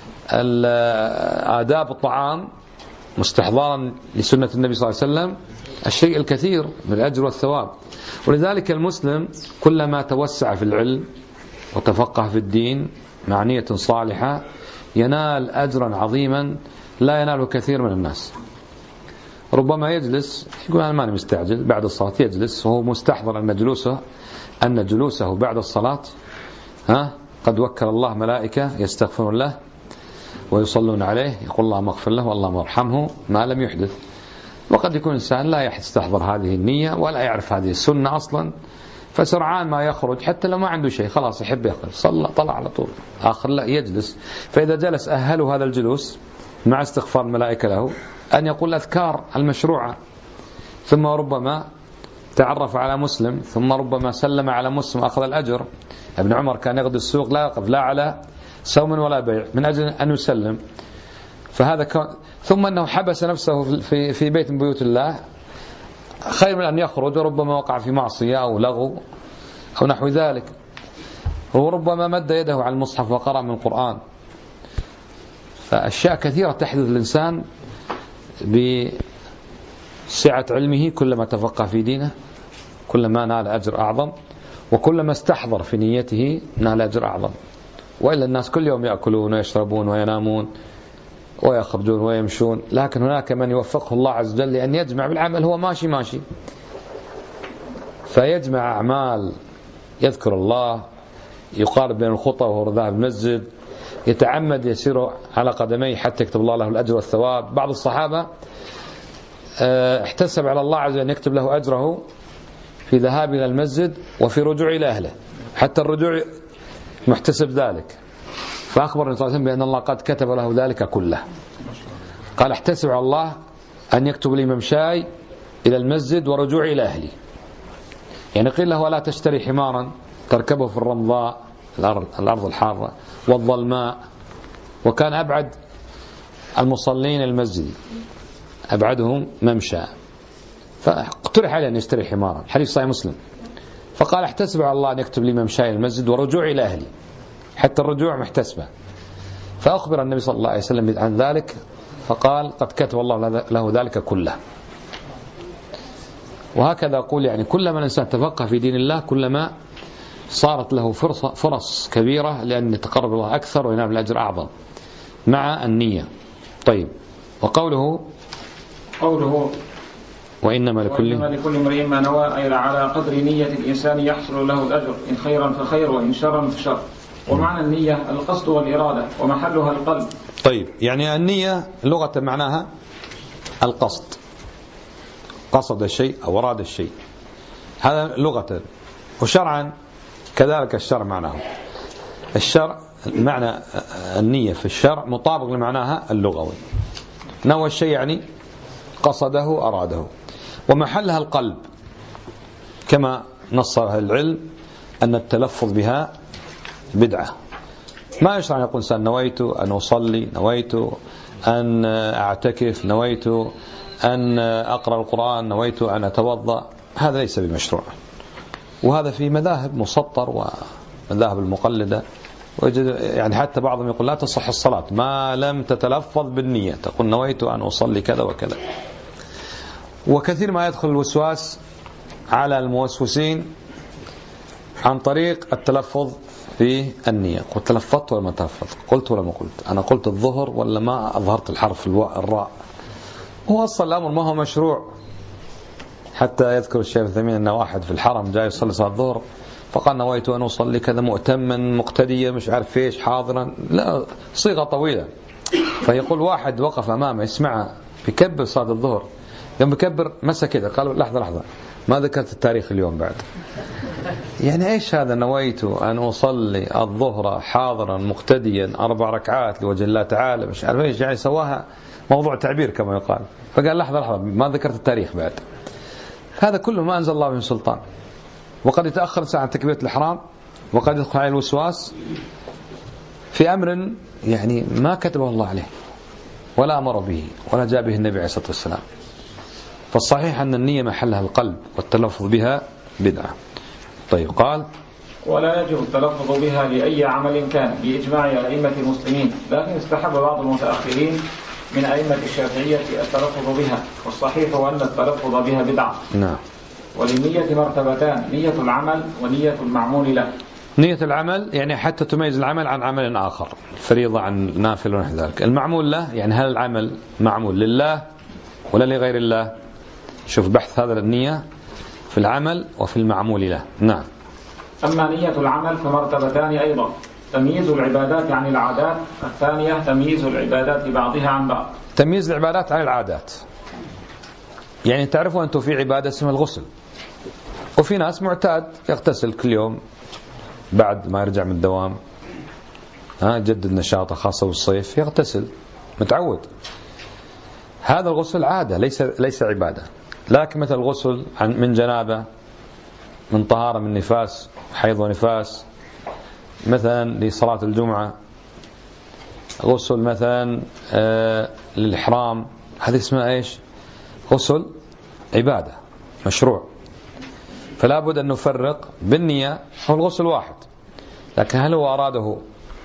آداب الطعام مستحضرا لسنة النبي صلى الله عليه وسلم الشيء الكثير من الأجر والثواب. ولذلك المسلم كلما توسع في العلم وتفقه في الدين مع نية صالحة ينال أجرا عظيما لا يناله كثير من الناس. ربما يجلس يقول أنا ماني مستعجل بعد الصلاة، يجلس وهو مستحضر أن جلوسه أن جلوسه بعد الصلاة ها قد وكل الله ملائكة يستغفرون له ويصلون عليه، يقول اللهم اغفر له واللهم ارحمه ما لم يحدث. وقد يكون إنسان لا يستحضر هذه النية ولا يعرف هذه السنة أصلا، فسرعان ما يخرج حتى لو ما عنده شيء خلاص يحب يخرج صلى طلع على طول، آخر لا يجلس. فإذا جلس أهله هذا الجلوس مع استغفار الملائكة له أن يقول الأذكار المشروعة، ثم ربما تعرف على مسلم، ثم ربما سلم على مسلم أخذ الأجر. ابن عمر كان يغدو السوق لا يقف لا على سوم ولا بيع من أجل أن يسلم. فهذا كان ثم أنه حبس نفسه في في بيت من بيوت الله خير من أن يخرج وربما وقع في معصية أو لغو أو نحو ذلك. وربما مد يده على المصحف وقرأ من القرآن. فأشياء كثيرة تحدث الإنسان بسعة علمه، كلما تفقه في دينه كلما نال أجر أعظم، وكلما استحضر في نيته نال أجر أعظم. وإلا الناس كل يوم يأكلون ويشربون وينامون ويخرجون ويمشون، لكن هناك من يوفقه الله عز وجل لأن يجمع بالعمل، هو ماشي ماشي فيجمع أعمال، يذكر الله، يقارب بين الخطى وهو ذاهب المسجد، يتعمد يسير على قدميه حتى يكتب الله له الأجر والثواب. بعض الصحابة احتسب على الله عز وجل أن يكتب له أجره في ذهاب إلى المسجد وفي رجوع إلى أهله، حتى الرجوع محتسب ذلك. فأخبر النبي صلى الله عليه وسلم بأن الله قد كتب له ذلك كله. قال احتسب على الله أن يكتب لي ممشاي إلى المسجد ورجوعي إلى أهلي. يعني قيل له ولا تشتري حمارا تركبه في الرمضاء الأرض, الأرض الحارة والظلماء، وكان أبعد المصلين المسجد أبعدهم ممشى، فاقترح عليه أن يشتري حمارا، حديث صحيح مسلم. فقال احتسب على الله أن يكتب لي ممشاي إلى المسجد ورجوعي إلى أهلي، حتى الرجوع محتسبة. فأخبر النبي صلى الله عليه وسلم عن ذلك فقال قد كتب الله له ذلك كله. وهكذا أقول يعني كلما الإنسان تفقه في دين الله كلما صارت له فرصة فرص كبيرة لأن يتقرب الله أكثر وينال الأجر أعظم مع النية. طيب، وقوله قوله وإنما لكل وإنما لكل امرئ ما نوى، أي على قدر نية الإنسان يحصل له الأجر، إن خيرا فخير وإن شرا فشر. ومعنى النية القصد والإرادة ومحلها القلب. طيب، يعني النية لغة معناها القصد، قصد الشيء أو أراد الشيء، هذا لغة. وشرعا كذلك الشرع معناه. الشرع معنى النية في الشرع مطابق لمعناها اللغوي، نوى الشيء يعني قصده أراده. ومحلها القلب كما نص أهل العلم أن التلفظ بها بدعة. ما يشرع أن يقول إنسان نويت أن أصلي، نويت أن أعتكف، نويت أن أقرأ القرآن، نويت أن أتوضأ، هذا ليس بمشروع. وهذا في مذاهب مسطر ومذاهب المقلدة، يعني حتى بعضهم يقول لا تصح الصلاة ما لم تتلفظ بالنية، تقول نويت أن أصلي كذا وكذا. وكثير ما يدخل الوسواس على الموسوسين عن طريق التلفظ في النية. قلت تلفظت ولا ما تلفظت، قلت ولا ما قلت، أنا قلت الظهر ولا ما أظهرت الحرف الراء. هو أصل الأمر ما هو مشروع. حتى يذكر الشيخ الثمين أن واحد في الحرم جاي يصلي صلاة الظهر فقال نويت أن أصلي كذا مؤتما مقتديا مش عارف فيش حاضرا، لا صيغة طويلة. فيقول واحد وقف أمامه يسمعها بيكبر صلاة الظهر، يوم بيكبر مسا كذا قالوا لحظة لحظة ما ذكرت التاريخ اليوم بعد. يعني ايش هذا نويت أن أصلي الظهر حاضرا مقتديا أربع ركعات لوجه الله تعالى مش عارف ايش، يعني سواها موضوع تعبير كما يقال. فقال لحظة لحظة ما ذكرت التاريخ بعد. هذا كله ما أنزل الله من سلطان. وقد يتأخر ساعة تكبيرة الإحرام، وقد يدخل عليه الوسواس في أمر يعني ما كتبه الله عليه ولا أمر به ولا جاء به النبي عليه الصلاة والسلام. فالصحيح أن النية محلها القلب والتلفظ بها بدعة. طيب، قال ولا يجب التلفظ بها لأي عمل كان بإجماع أئمة المسلمين، لكن استحب بعض المتأخرين من أئمة الشافعية التلفظ بها، والصحيح هو أن التلفظ بها بدعة. نعم. وللنية مرتبتان، نية العمل ونية المعمول له. نية العمل يعني حتى تميز العمل عن عمل آخر، فريضة عن نافل ونحو ذلك. المعمول له يعني هل العمل معمول لله ولا لغير الله؟ شوف بحث هذا النية في العمل وفي المعمول له. نعم. أما نية العمل فمرتبتان أيضا، تمييز العبادات عن العادات، الثانية تمييز العبادات بعضها عن بعض. تمييز العبادات عن العادات يعني تعرفوا أنتم في عبادة اسمها الغسل، وفي ناس معتاد يغتسل كل يوم بعد ما يرجع من الدوام، ها جدد نشاطه خاصة بالصيف يغتسل متعود. هذا الغسل عادة ليس ليس عبادة. لكن مثل الغسل من جنابة، من طهارة من نفاس حيض ونفاس، مثلا لصلاة الجمعة، غسل مثلا آه للإحرام، هذه اسمها ايش؟ غسل عبادة مشروع. فلا بد أن نفرق بالنية. هو الغسل واحد، لكن هل هو أراده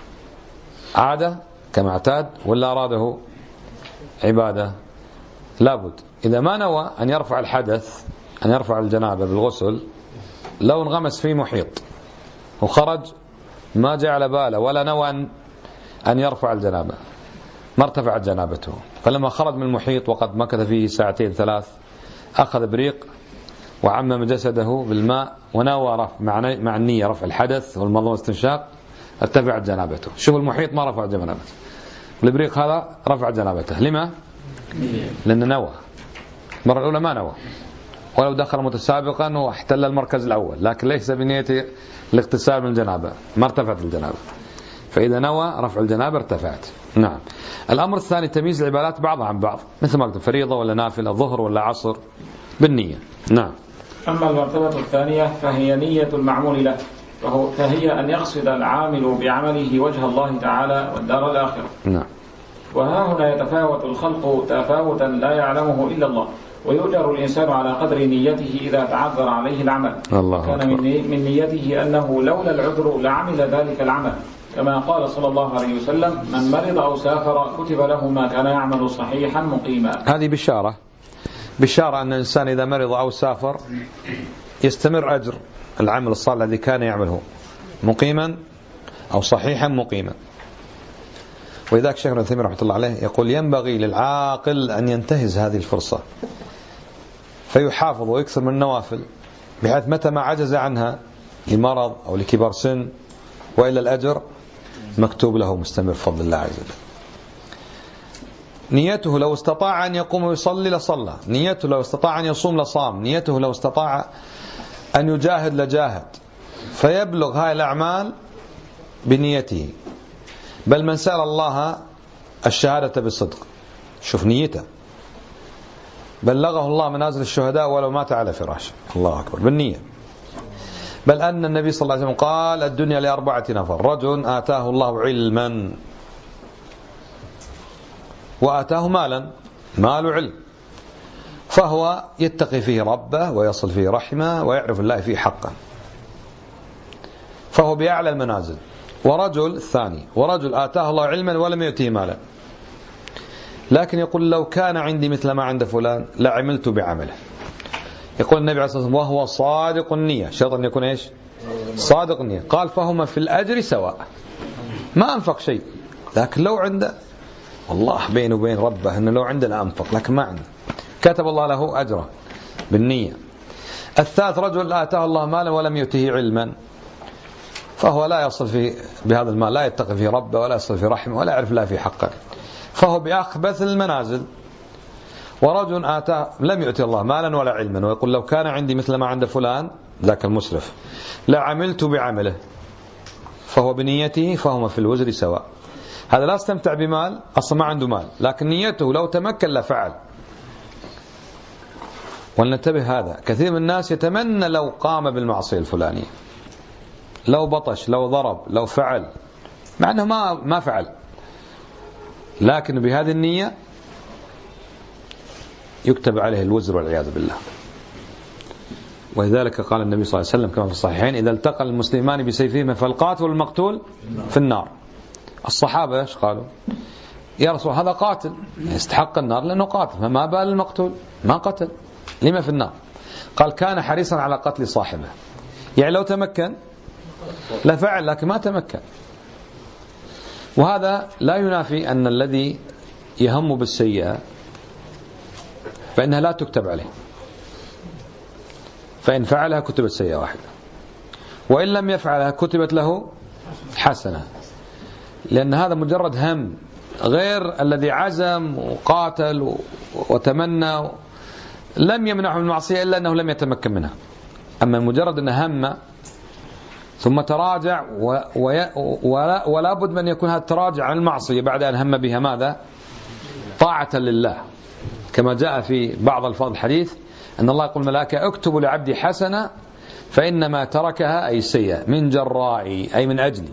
عادة كما اعتاد ولا أراده عبادة؟ لابد. إذا ما نوى أن يرفع الحدث، أن يرفع الجنابة بالغسل، لو انغمس في محيط وخرج ما جعل باله ولا نوى أن يرفع الجنابة ما ارتفعت جنابته، فلما خرج من المحيط وقد مكث فيه ساعتين ثلاث أخذ بريق وعمم جسده بالماء ونوى رفع مع النية رفع الحدث والمضمضة والاستنشاق، ارتفعت جنابته. شوف المحيط ما رفع جنابته، والبريق هذا رفع جنابته. لما؟ لأنه نوى. المرة الأولى ما نوى، ولو دخل متسابقا واحتل المركز الأول، لكن ليس بنية الاغتسال من الجنابة، ما ارتفعت الجنابة. فإذا نوى رفع الجنابة ارتفعت. نعم. الأمر الثاني تمييز العبادات بعضها عن بعض، مثل ما قلت فريضة ولا نافلة، ظهر ولا عصر، بالنية. نعم. أما المرتبة الثانية فهي نية المعمول له، فهو فهي أن يقصد العامل بعمله وجه الله تعالى والدار الآخرة. نعم. وها هنا يتفاوت الخلق تفاوتا لا يعلمه إلا الله، ويؤجر الإنسان على قدر نيته إذا تعذر عليه العمل. الله كان من نيته أنه لولا العذر لعمل ذلك العمل، كما قال صلى الله عليه وسلم: من مرض أو سافر كتب له ما كان يعمل صحيحا مقيما. هذه بشارة بشارة أن الإنسان إذا مرض أو سافر يستمر أجر العمل الصالح الذي كان يعمله مقيما أو صحيحا مقيما. ولذلك شيخنا ابن تيمية رحمة الله عليه يقول: ينبغي للعاقل أن ينتهز هذه الفرصة فيحافظ ويكثر من النوافل، بحيث متى ما عجز عنها لمرض أو لكبر سن وإلا الأجر مكتوب له مستمر بفضل الله عز وجل. نيته لو استطاع أن يقوم ويصلي لصلى، نيته لو استطاع أن يصوم لصام، نيته لو استطاع أن يجاهد لجاهد، فيبلغ هاي الأعمال بنيته. بل من سأل الله الشهادة بصدق، شوف نيته، بلغه الله منازل الشهداء ولو مات على فراشه. الله أكبر، بالنية. بل أن النبي صلى الله عليه وسلم قال: الدنيا لأربعة نفر: رجل آتاه الله علما وآتاه مالا، مال علم، فهو يتقي فيه ربه ويصل فيه رحمه ويعرف الله فيه حقه، فهو بأعلى المنازل. ورجل الثاني ورجل آتاه الله علما ولم يؤته مالا، لكن يقول: لو كان عندي مثل ما عند فلان لعملت بعمله. يقول النبي عليه الصلاة والسلام: وهو صادق النية. شرط أن يكون إيش؟ صادق النية. قال: فهما في الأجر سواء، ما أنفق شيء، لكن لو عنده، والله بينه وبين ربه أنه لو عنده لأنفق، لكن ما عنده، كتب الله له أجره بالنية. الثالث: رجل آتاه الله مالا ولم يؤته علما، فهو لا يصل في بهذا المال، لا يتقي في ربه ولا يصل في رحمه ولا يعرف الله في حقه، فهو بأخبث المنازل. ورجل آتاه لم يؤتي الله مالا ولا علما، ويقول: لو كان عندي مثل ما عند فلان ذاك المسرف لعملت بعمله، فهو بنيته فهما في الوزر سواء. هذا لا استمتع بمال، أصلا ما عنده مال، لكن نيته لو تمكن لفعل. ولننتبه، هذا كثير من الناس يتمنى لو قام بالمعصية الفلانية، لو بطش، لو ضرب، لو فعل، مع أنه ما ما فعل، لكن بهذه النية يكتب عليه الوزر والعياذ بالله. ولذلك قال النبي صلى الله عليه وسلم كما في الصحيحين: إذا التقى المسلمان بسيفهما فالقاتل والمقتول في النار. الصحابة ايش قالوا؟ يا رسول هذا قاتل يستحق النار لأنه قاتل، فما بال المقتول؟ ما قتل، لما في النار؟ قال: كان حريصا على قتل صاحبه، يعني لو تمكن لفعل لكن ما تمكن. وهذا لا ينافي أن الذي يهم بالسيئة فإنها لا تكتب عليه، فإن فعلها كتبت سيئة واحدة، وإن لم يفعلها كتبت له حسنة، لأن هذا مجرد هم، غير الذي عزم وقاتل وتمنى لم يمنعه من المعصية إلا أنه لم يتمكن منها. أما مجرد أنه هم ثم تراجع، ولا, ولا بد من يكون هذا التراجع عن المعصية بعد أن هم بها ماذا؟ طاعة لله، كما جاء في بعض الفاظ الحديث أن الله يقول الملائكة: اكتبوا لعبدي حسنة فإنما تركها أي سيئة من جرائي، أي من أجلي.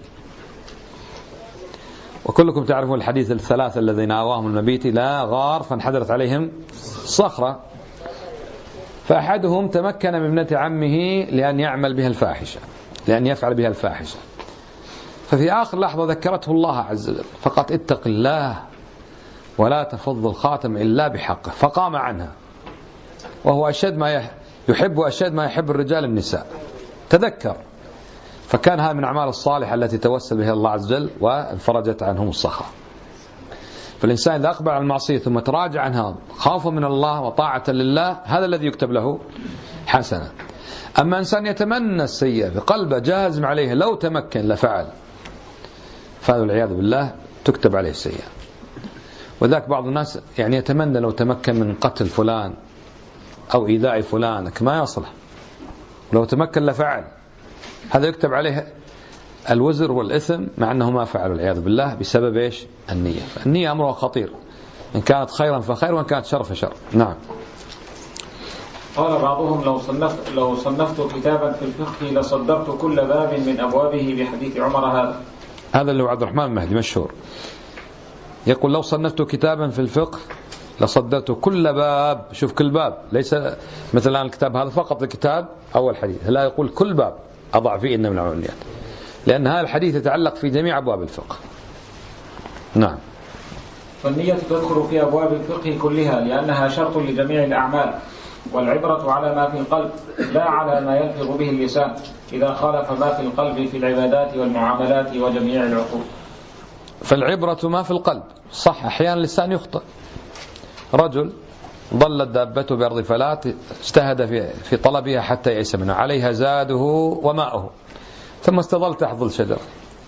وكلكم تعرفون الحديث الثلاثة الذين آواهم المبيت لا غار فانحدرت عليهم صخرة، فأحدهم تمكن من ابنة عمه لأن يعمل بها الفاحشة، لأن يفعل بها الفاحشة، ففي آخر لحظة ذكرته الله عز وجل فقط: اتق الله ولا تفض الخاتم إلا بحقه، فقام عنها، وهو أشد ما يحب أشد ما يحب الرجال النساء، تذكر، فكان هذا من أعمال الصالحة التي توسل بها الله عز وجل وانفرجت عنهم الصخرة. فالإنسان إذا أقبل على المعصية ثم تراجع عنها خوفا من الله وطاعة لله، هذا الذي يكتب له حسنة. أما إنسان يتمنى السيئة بقلبه جازم عليه لو تمكن لفعل، فهذا والعياذ بالله تكتب عليه السيئة. وذاك بعض الناس يعني يتمنى لو تمكن من قتل فلان أو إيذاء فلان، ما يصله، لو تمكن لفعل، هذا يكتب عليه الوزر والإثم مع أنه ما فعل والعياذ بالله بسبب إيش؟ النية. النية أمرها خطير، إن كانت خيرا فخير وإن كانت شر فشر. نعم. قال بعضهم لو صنفت, لو صنفت كتابا في الفقه لصدرت كل باب من أبوابه بحديث عمر هذا. هذا اللي هو عبد الرحمن المهدي مشهور، يقول لو صنفت كتابا في الفقه لصدرت كل باب. شوف كل باب، ليس مثل الآن الكتاب هذا فقط الكتاب أول حديث، لا يقول كل باب أضع فيه إن من العمليات، لأن هذا الحديث يتعلق في جميع أبواب الفقه. نعم. فالنية تدخل في أبواب الفقه كلها لأنها شرط لجميع الأعمال، والعبرة على ما في القلب لا على ما يلفظ به اللسان إذا خالف ما في القلب في العبادات والمعاملات وجميع العقول. فالعبرة ما في القلب. صح، أحيانا اللسان يخطئ. رجل ضلت دابته بأرض فلات، اجتهد في في طلبها حتى يئس منها، عليها زاده وماؤه، ثم استظل تحت ظل شجرة،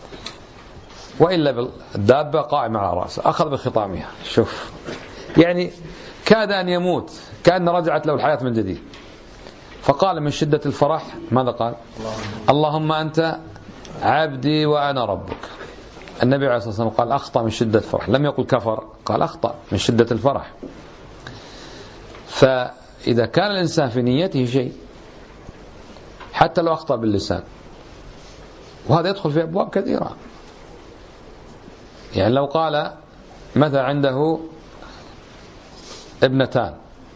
وإلا الدابة قائمة على رأسه، أخذ بخطامها. شوف يعني كاد أن يموت، كأن رجعت له الحياة من جديد، فقال من شدة الفرح ماذا قال؟ اللهم أنت عبدي وأنا ربك. النبي عليه الصلاة والسلام قال أخطأ من شدة الفرح، لم يقل كفر، قال أخطأ من شدة الفرح. فإذا كان الإنسان في نيته شيء حتى لو أخطأ باللسان، وهذا يدخل في أبواب كثيرة. يعني لو قال مثلا عنده ابنتان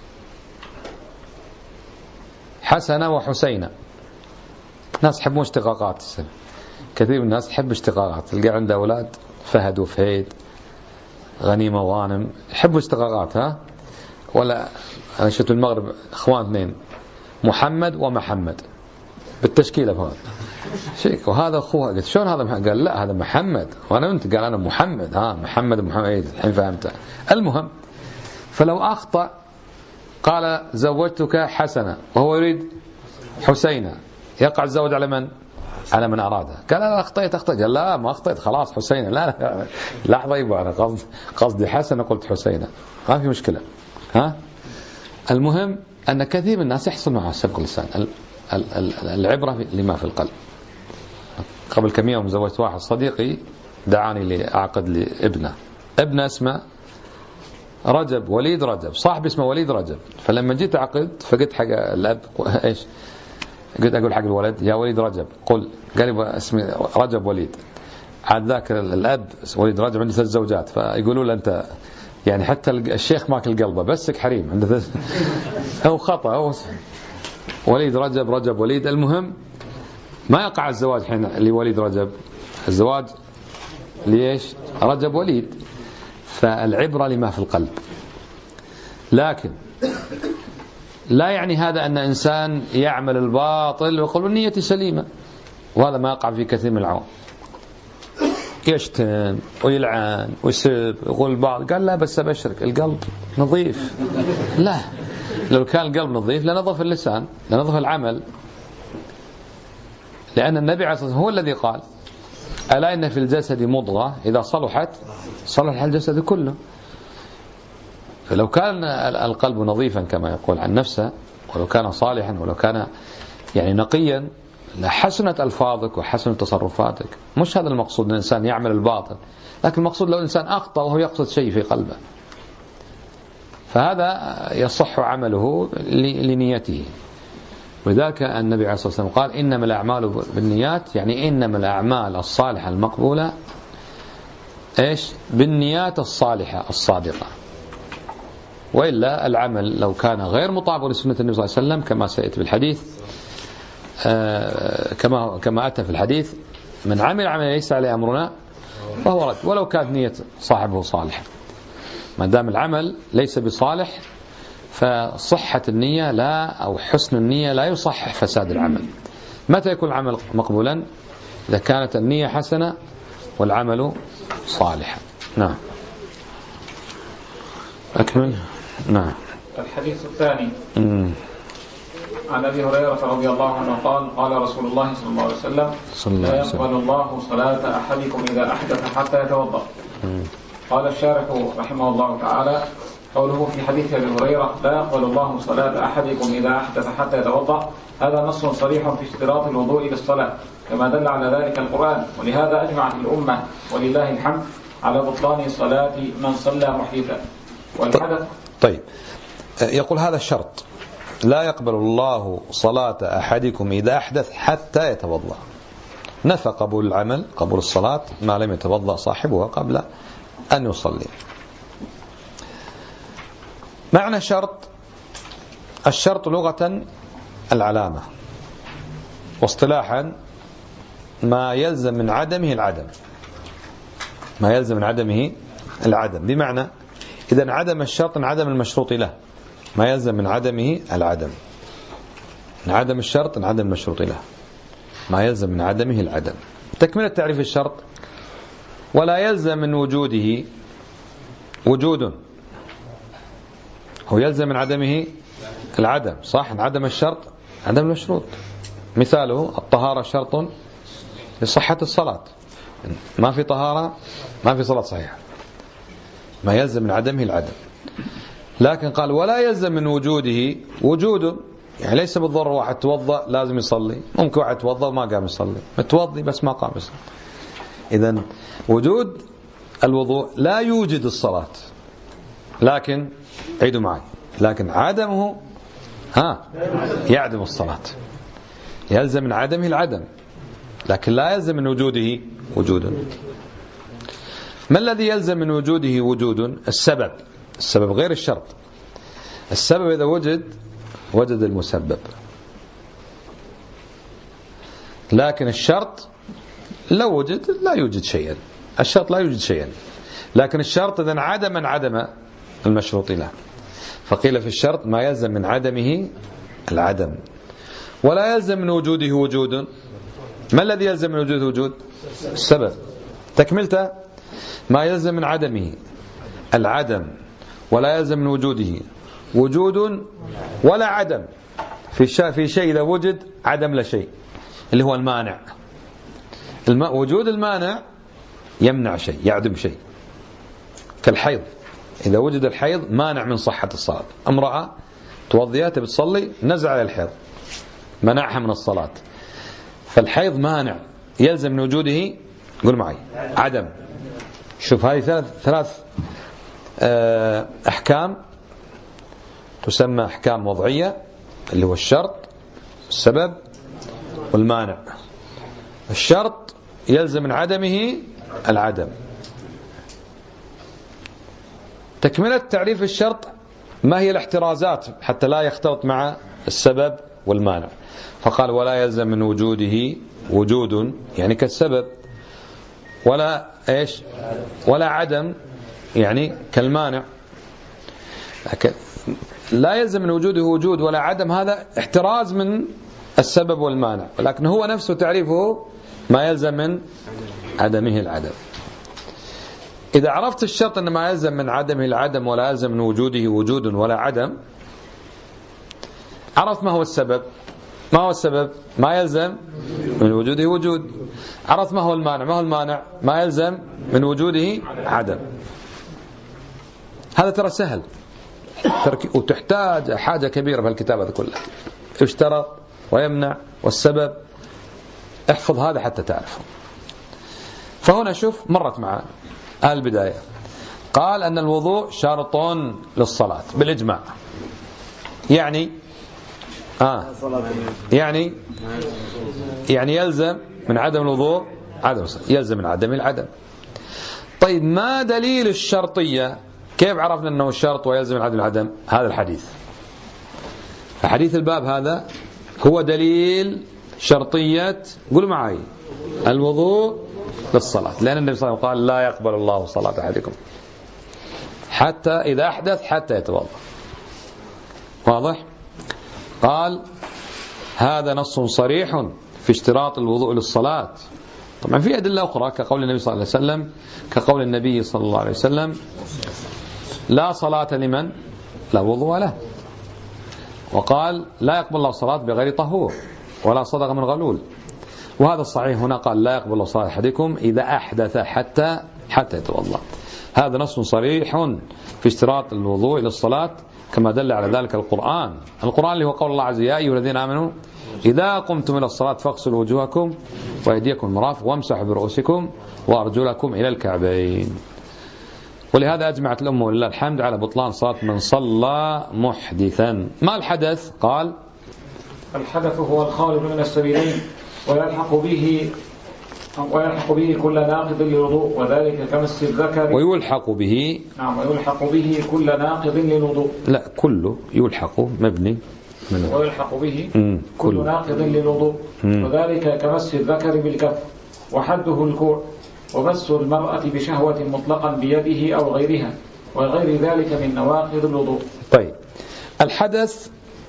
حسنة وحسينة، ناس يحبون اشتقاقات، كثير من الناس يحب اشتقاقات، تلقى عنده أولاد فهد وفهيد، غنيمة وغانم، يحبوا اشتقاقات. ها ولا أنا شفت المغرب إخوان اثنين محمد ومحمد بالتشكيلة فهذا شيك، وهذا أخوها، قلت شلون هذا؟ قال لا هذا محمد وأنا أنت، قال أنا محمد. ها محمد محمد، الحين فهمت. المهم، فلو أخطأ قال زوجتك حسنة وهو يريد حسينة، يقع الزوج على من؟ على من أراده. قال أنا أخطيت أخطيت، قال لا ما أخطيت خلاص حسينة. لا لا لحظة يبقى أنا قصد قصدي حسنة قلت حسينة، ما في مشكلة. ها المهم أن كثير من الناس يحصل معه سبق اللسان. العبرة لما في القلب. قبل كم يوم زوجت واحد صديقي دعاني لأعقد لابنه، ابنه اسمه رجب، وليد رجب، صاحبي اسمه وليد رجب. فلما جيت أعقد فقلت حق الأب إيش؟ قلت أقول حق الولد يا وليد رجب، قل، قال لي اسمي رجب وليد. عاد ذاك الأب وليد رجب عنده ثلاث زوجات، فيقولوا له أنت يعني حتى الشيخ ماكل قلبه بسك حريم عنده هو خطأ، هو وليد رجب رجب وليد. المهم ما يقع الزواج حين لوليد رجب، الزواج ليش؟ رجب وليد. فالعبرة لما في القلب. لكن لا يعني هذا أن إنسان يعمل الباطل ويقول النية سليمة، وهذا ما يقع في كثير من العوام، يشتم ويلعن ويسب ويقول البعض قال لا بس أبشرك القلب نظيف. لا، لو كان القلب نظيف لنظف اللسان، لنظف العمل، لأن النبي عليه الصلاة والسلام هو الذي قال ألا إن في الجسد مضغة إذا صلحت صلح الجسد كله. فلو كان القلب نظيفا كما يقول عن نفسه، ولو كان صالحا، ولو كان يعني نقيا، لحسنت ألفاظك وحسنت تصرفاتك. مش هذا المقصود أن الإنسان يعمل الباطل، لكن المقصود لو الإنسان أخطأ وهو يقصد شيء في قلبه فهذا يصح عمله لنيته. وذاك النبي عليه الصلاة والسلام قال إنما الأعمال بالنيات، يعني إنما الأعمال الصالحة المقبولة إيش؟ بالنيات الصالحة الصادقة. وإلا العمل لو كان غير مطابق لسنة النبي صلى الله عليه وسلم كما سيأتي بالحديث، آه كما كما أتى في الحديث من عمل عمل ليس عليه أمرنا فهو رد، ولو كانت نية صاحبه صالحة. ما دام العمل ليس بصالح فصحة النية لا، أو حسن النية لا يصحح فساد العمل. متى يكون العمل مقبولا؟ إذا كانت النية حسنة والعمل صالحا. نعم أكمل. نعم. الحديث الثاني مم. عن أبي هريرة رضي الله عنه قال قال رسول الله صلى الله عليه وسلم لا يقبل الله صلاة أحدكم إذا أحدث حتى يتوضأ. قال الشارح رحمه الله تعالى قوله في حديث أبي هريرة لا يقبل الله صلاة أحدكم إذا أحدث حتى يتوضأ، هذا نص صريح في اشتراط الوضوء للصلاة كما دل على ذلك القرآن، ولهذا أجمعت الأمة ولله الحمد على بطلان صلاة من صلى محدثا. والحدث طيب يقول هذا الشرط لا يقبل الله صلاة أحدكم إذا أحدث حتى يتوضأ، نفى قبول العمل قبول الصلاة ما لم يتوضأ صاحبها قبل أن يصلي. معنى شرط، الشرط لغة العلامة، واصطلاحا ما يلزم من عدمه العدم، ما يلزم من عدمه العدم، بمعنى إذا انعدم الشرط انعدم المشروط له، ما يلزم من عدمه العدم، انعدم الشرط انعدم المشروط له، ما يلزم من عدمه العدم. تكملة تعريف الشرط: ولا يلزم من وجوده وجود، هو يلزم من عدمه العدم، صح؟ انعدم الشرط عدم المشروط. مثاله الطهارة شرط لصحة الصلاة، ما في طهارة ما في صلاة صحيحة، ما يلزم من عدمه العدم. لكن قال ولا يلزم من وجوده وجود، يعني ليس بالضرورة واحد توضأ لازم يصلي، ممكن واحد توضأ وما قام يصلي، متوضي بس ما قام يصلي. إذن وجود الوضوء لا يوجد الصلاة، لكن عيدوا معي، لكن عدمه ها يعدم الصلاة، يلزم من عدمه العدم، لكن لا يلزم من وجوده وجود. ما الذي يلزم من وجوده وجود؟ السبب، السبب غير الشرط. السبب إذا وجد وجد المسبب، لكن الشرط لو وجد لا يوجد شيئا، الشرط لا يوجد شيئا، لكن الشرط إذا انعدم انعدم المشروط له. فقيل في الشرط ما يلزم من عدمه العدم، ولا يلزم من وجوده وجود. ما الذي يلزم من وجوده وجود؟ السبب. تكملته ما يلزم من عدمه العدم، ولا يلزم من وجوده وجود ولا عدم. في الشيء في شيء إذا وجد عدم لا شيء، اللي هو المانع. الم... وجود المانع يمنع شيء يعدم شيء، كالحيض، إذا وجد الحيض مانع من صحة الصلاة. امرأة توضيات بتصلي نزع على الحيض منعها من الصلاة، فالحيض مانع يلزم من وجوده، قول معي، عدم. شوف هذه ثلاث ثلاث أحكام تسمى أحكام وضعية، اللي هو الشرط السبب والمانع. الشرط يلزم من عدمه العدم. تكملة تعريف الشرط: ما هي الاحترازات حتى لا يختلط مع السبب والمانع؟ فقال ولا يلزم من وجوده وجود، يعني كالسبب، ولا ايش ولا عدم، يعني كالمانع. لا يلزم من وجوده وجود ولا عدم، هذا احتراز من السبب والمانع، ولكن هو نفسه تعريفه ما يلزم من عدمه العدم. إذا عرفت الشرط أن ما يلزم من عدمه العدم ولا يلزم من وجوده وجود ولا عدم، عرفت ما هو السبب. ما هو السبب؟ ما يلزم من وجوده وجود. عرفت ما هو المانع؟ ما هو المانع؟ ما يلزم من وجوده عدم. هذا ترى سهل، وتحتاج حاجة كبيرة في الكتاب هذا كله، اشترط ويمنع والسبب، احفظ هذا حتى تعرفه. فهنا شوف مرت معنا البداية، قال أن الوضوء شرط للصلاة بالإجماع، يعني آه يعني يعني يلزم من عدم الوضوء عدم الصلاة، يلزم من عدم العدم. طيب ما دليل الشرطية؟ كيف عرفنا أنه الشرط ويلزم من عدم العدم؟ هذا الحديث، حديث الباب هذا هو دليل شرطية، قولوا معي، الوضوء للصلاة، لأن النبي صلى الله عليه وسلم قال لا يقبل الله صلاة أحدكم حتى إذا أحدث حتى يتوضأ. واضح؟ قال هذا نص صريح في اشتراط الوضوء للصلاة. طبعا في أدلة أخرى كقول النبي صلى الله عليه وسلم، كقول النبي صلى الله عليه وسلم لا صلاة لمن لا وضوء له، وقال لا يقبل الله صلاة بغير طهور ولا صدقة من غلول. وهذا الصحيح هنا قال لا يقبل الله صلاة أحدكم إذا أحدث حتى حتى يتوضأ. هذا نص صريح في اشتراط الوضوء للصلاة كما دل على ذلك القرآن. القرآن اللي هو قول الله عز وجل: يا أيها الذين آمنوا إذا قمتم إلى الصلاة فاغسلوا وجوهكم وأيديكم المرافق وامسحوا برؤوسكم وأرجلكم إلى الكعبين. ولهذا أجمعت الأمة ولله الحمد على بطلان صلاة من صلى محدثا. ما الحدث؟ قال: الحدث هو الخارج من السبيلين ويلحق به ويلحق به كل ناقض للوضوء، وذلك كمس الذكر. ويلحق به نعم ويلحق به كل ناقض للوضوء. لا، كله يلحق مبني من ويلحق به مم. كل كل ناقض للوضوء، وذلك كمس الذكر بالكف، وحده الكوع، ومس المرأة بشهوة مطلقا بيده أو غيرها، وغير ذلك من نواقض الوضوء. طيب، الحدث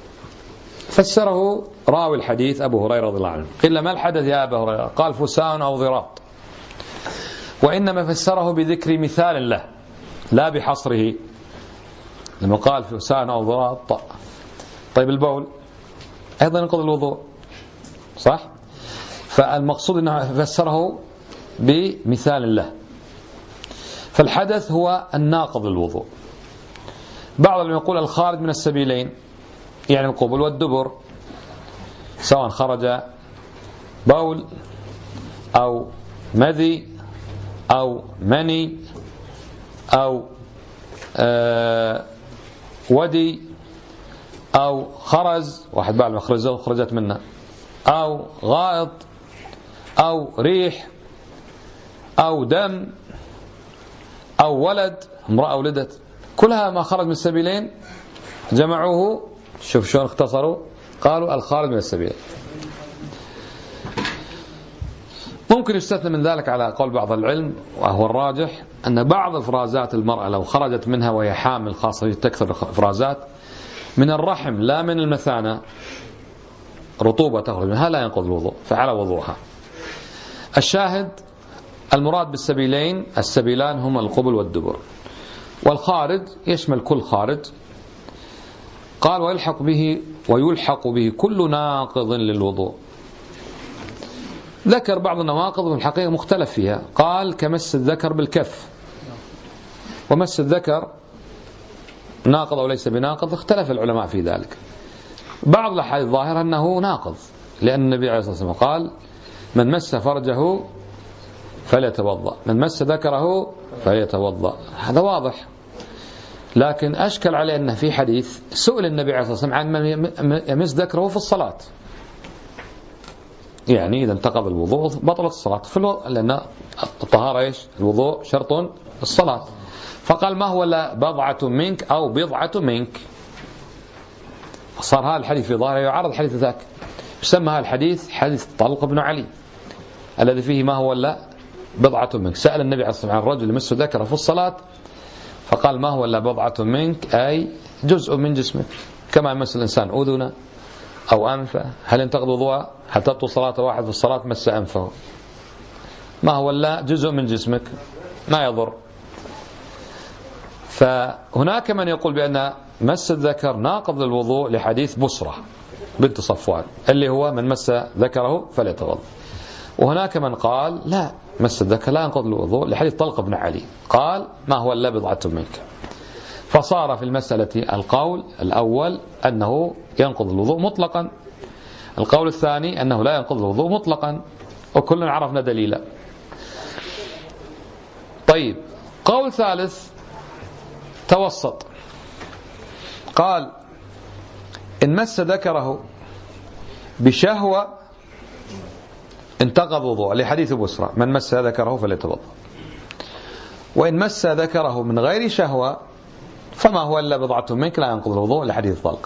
فسره راوي الحديث أبو هريرة رضي الله عنه. قيل: ما الحدث يا أبا هريرة؟ قال: فساء أو ضراط. وإنما فسره بذكر مثال له لا بحصره، لما قال فساء أو ضراط. طيب، البول أيضا ينقض الوضوء، صح؟ فالمقصود أنه فسره بمثال له. فالحدث هو الناقض للوضوء. بعضهم يقول الخارج من السبيلين، يعني القبل والدبر، سواء خرج بول أو مذي أو مني أو آه ودي أو خرز، واحد بعد ما خرجه خرجت منه، أو غائط أو ريح أو دم أو ولد، امرأة ولدت، كلها ما خرج من السبيلين جمعوه. شوف شلون اختصروا، قالوا الخارج من السبيلين. ممكن يستثنى من ذلك على قول بعض العلم، وهو الراجح، أن بعض إفرازات المرأة لو خرجت منها وهي حامل، خاصة تكثر إفرازات من الرحم لا من المثانة، رطوبة تخرج منها لا ينقض الوضوء، فعلى وضوءها. الشاهد المراد بالسبيلين، السبيلان هما القبل والدبر، والخارج يشمل كل خارج. قال: ويلحق به ويلحق به كل ناقض للوضوء. ذكر بعض النواقض من الحقيقة مختلف فيها. قال: كمس الذكر بالكف. ومس الذكر ناقض أو ليس بناقض، اختلف العلماء في ذلك. بعض الأحاديث الظاهرة أنه ناقض، لأن النبي عليه الصلاة والسلام قال: من مس فرجه فليتوضأ، من مس ذكره فليتوضأ. هذا واضح. لكن أشكل عليه أن في حديث سئل النبي عليه الصلاة والسلام عن من يمس ذكره في الصلاة، يعني إذا انتقض الوضوء بطلت الصلاة في الوضوء، لأن الطهارة إيش؟ الوضوء شرط الصلاة. فقال: ما هو إلا بضعة منك أو بضعة منك. صار هذا الحديث في ظاهره يعارض حديث ذاك. يسمى هذا الحديث حديث طلق بن علي الذي فيه ما هو إلا بضعة منك. سأل النبي عليه الصلاة والسلام عن الرجل يمس ذكره في الصلاة، فقال: ما هو إلا بضعة منك، أي جزء من جسمك، كما يمس الإنسان أذنه أو أنفه. هل ينتقض وضوءه؟ هل تبطل صلاة واحد في الصلاة مس أنفه؟ ما هو إلا جزء من جسمك، ما يضر. فهناك من يقول بأن مس الذكر ناقض للوضوء لحديث بسرة بنت صفوان اللي هو من مس ذكره فليتوضأ. وهناك من قال لا، مس الذكر لا ينقض الوضوء لحديث طلق بن علي قال: ما هو إلا بضعة منك. فصار في المسألة القول الأول أنه ينقض الوضوء مطلقا، القول الثاني أنه لا ينقض الوضوء مطلقا، وكلنا عرفنا دليلا. طيب، قول ثالث توسط، قال: إن مس ذكره بشهوة انتقض وضوء لحديث بسرة من مس ذكره فليتوضأ. وإن مس ذكره من غير شهوة فما هو إلا بضعة منك لا ينقض الوضوء لحديث طلق.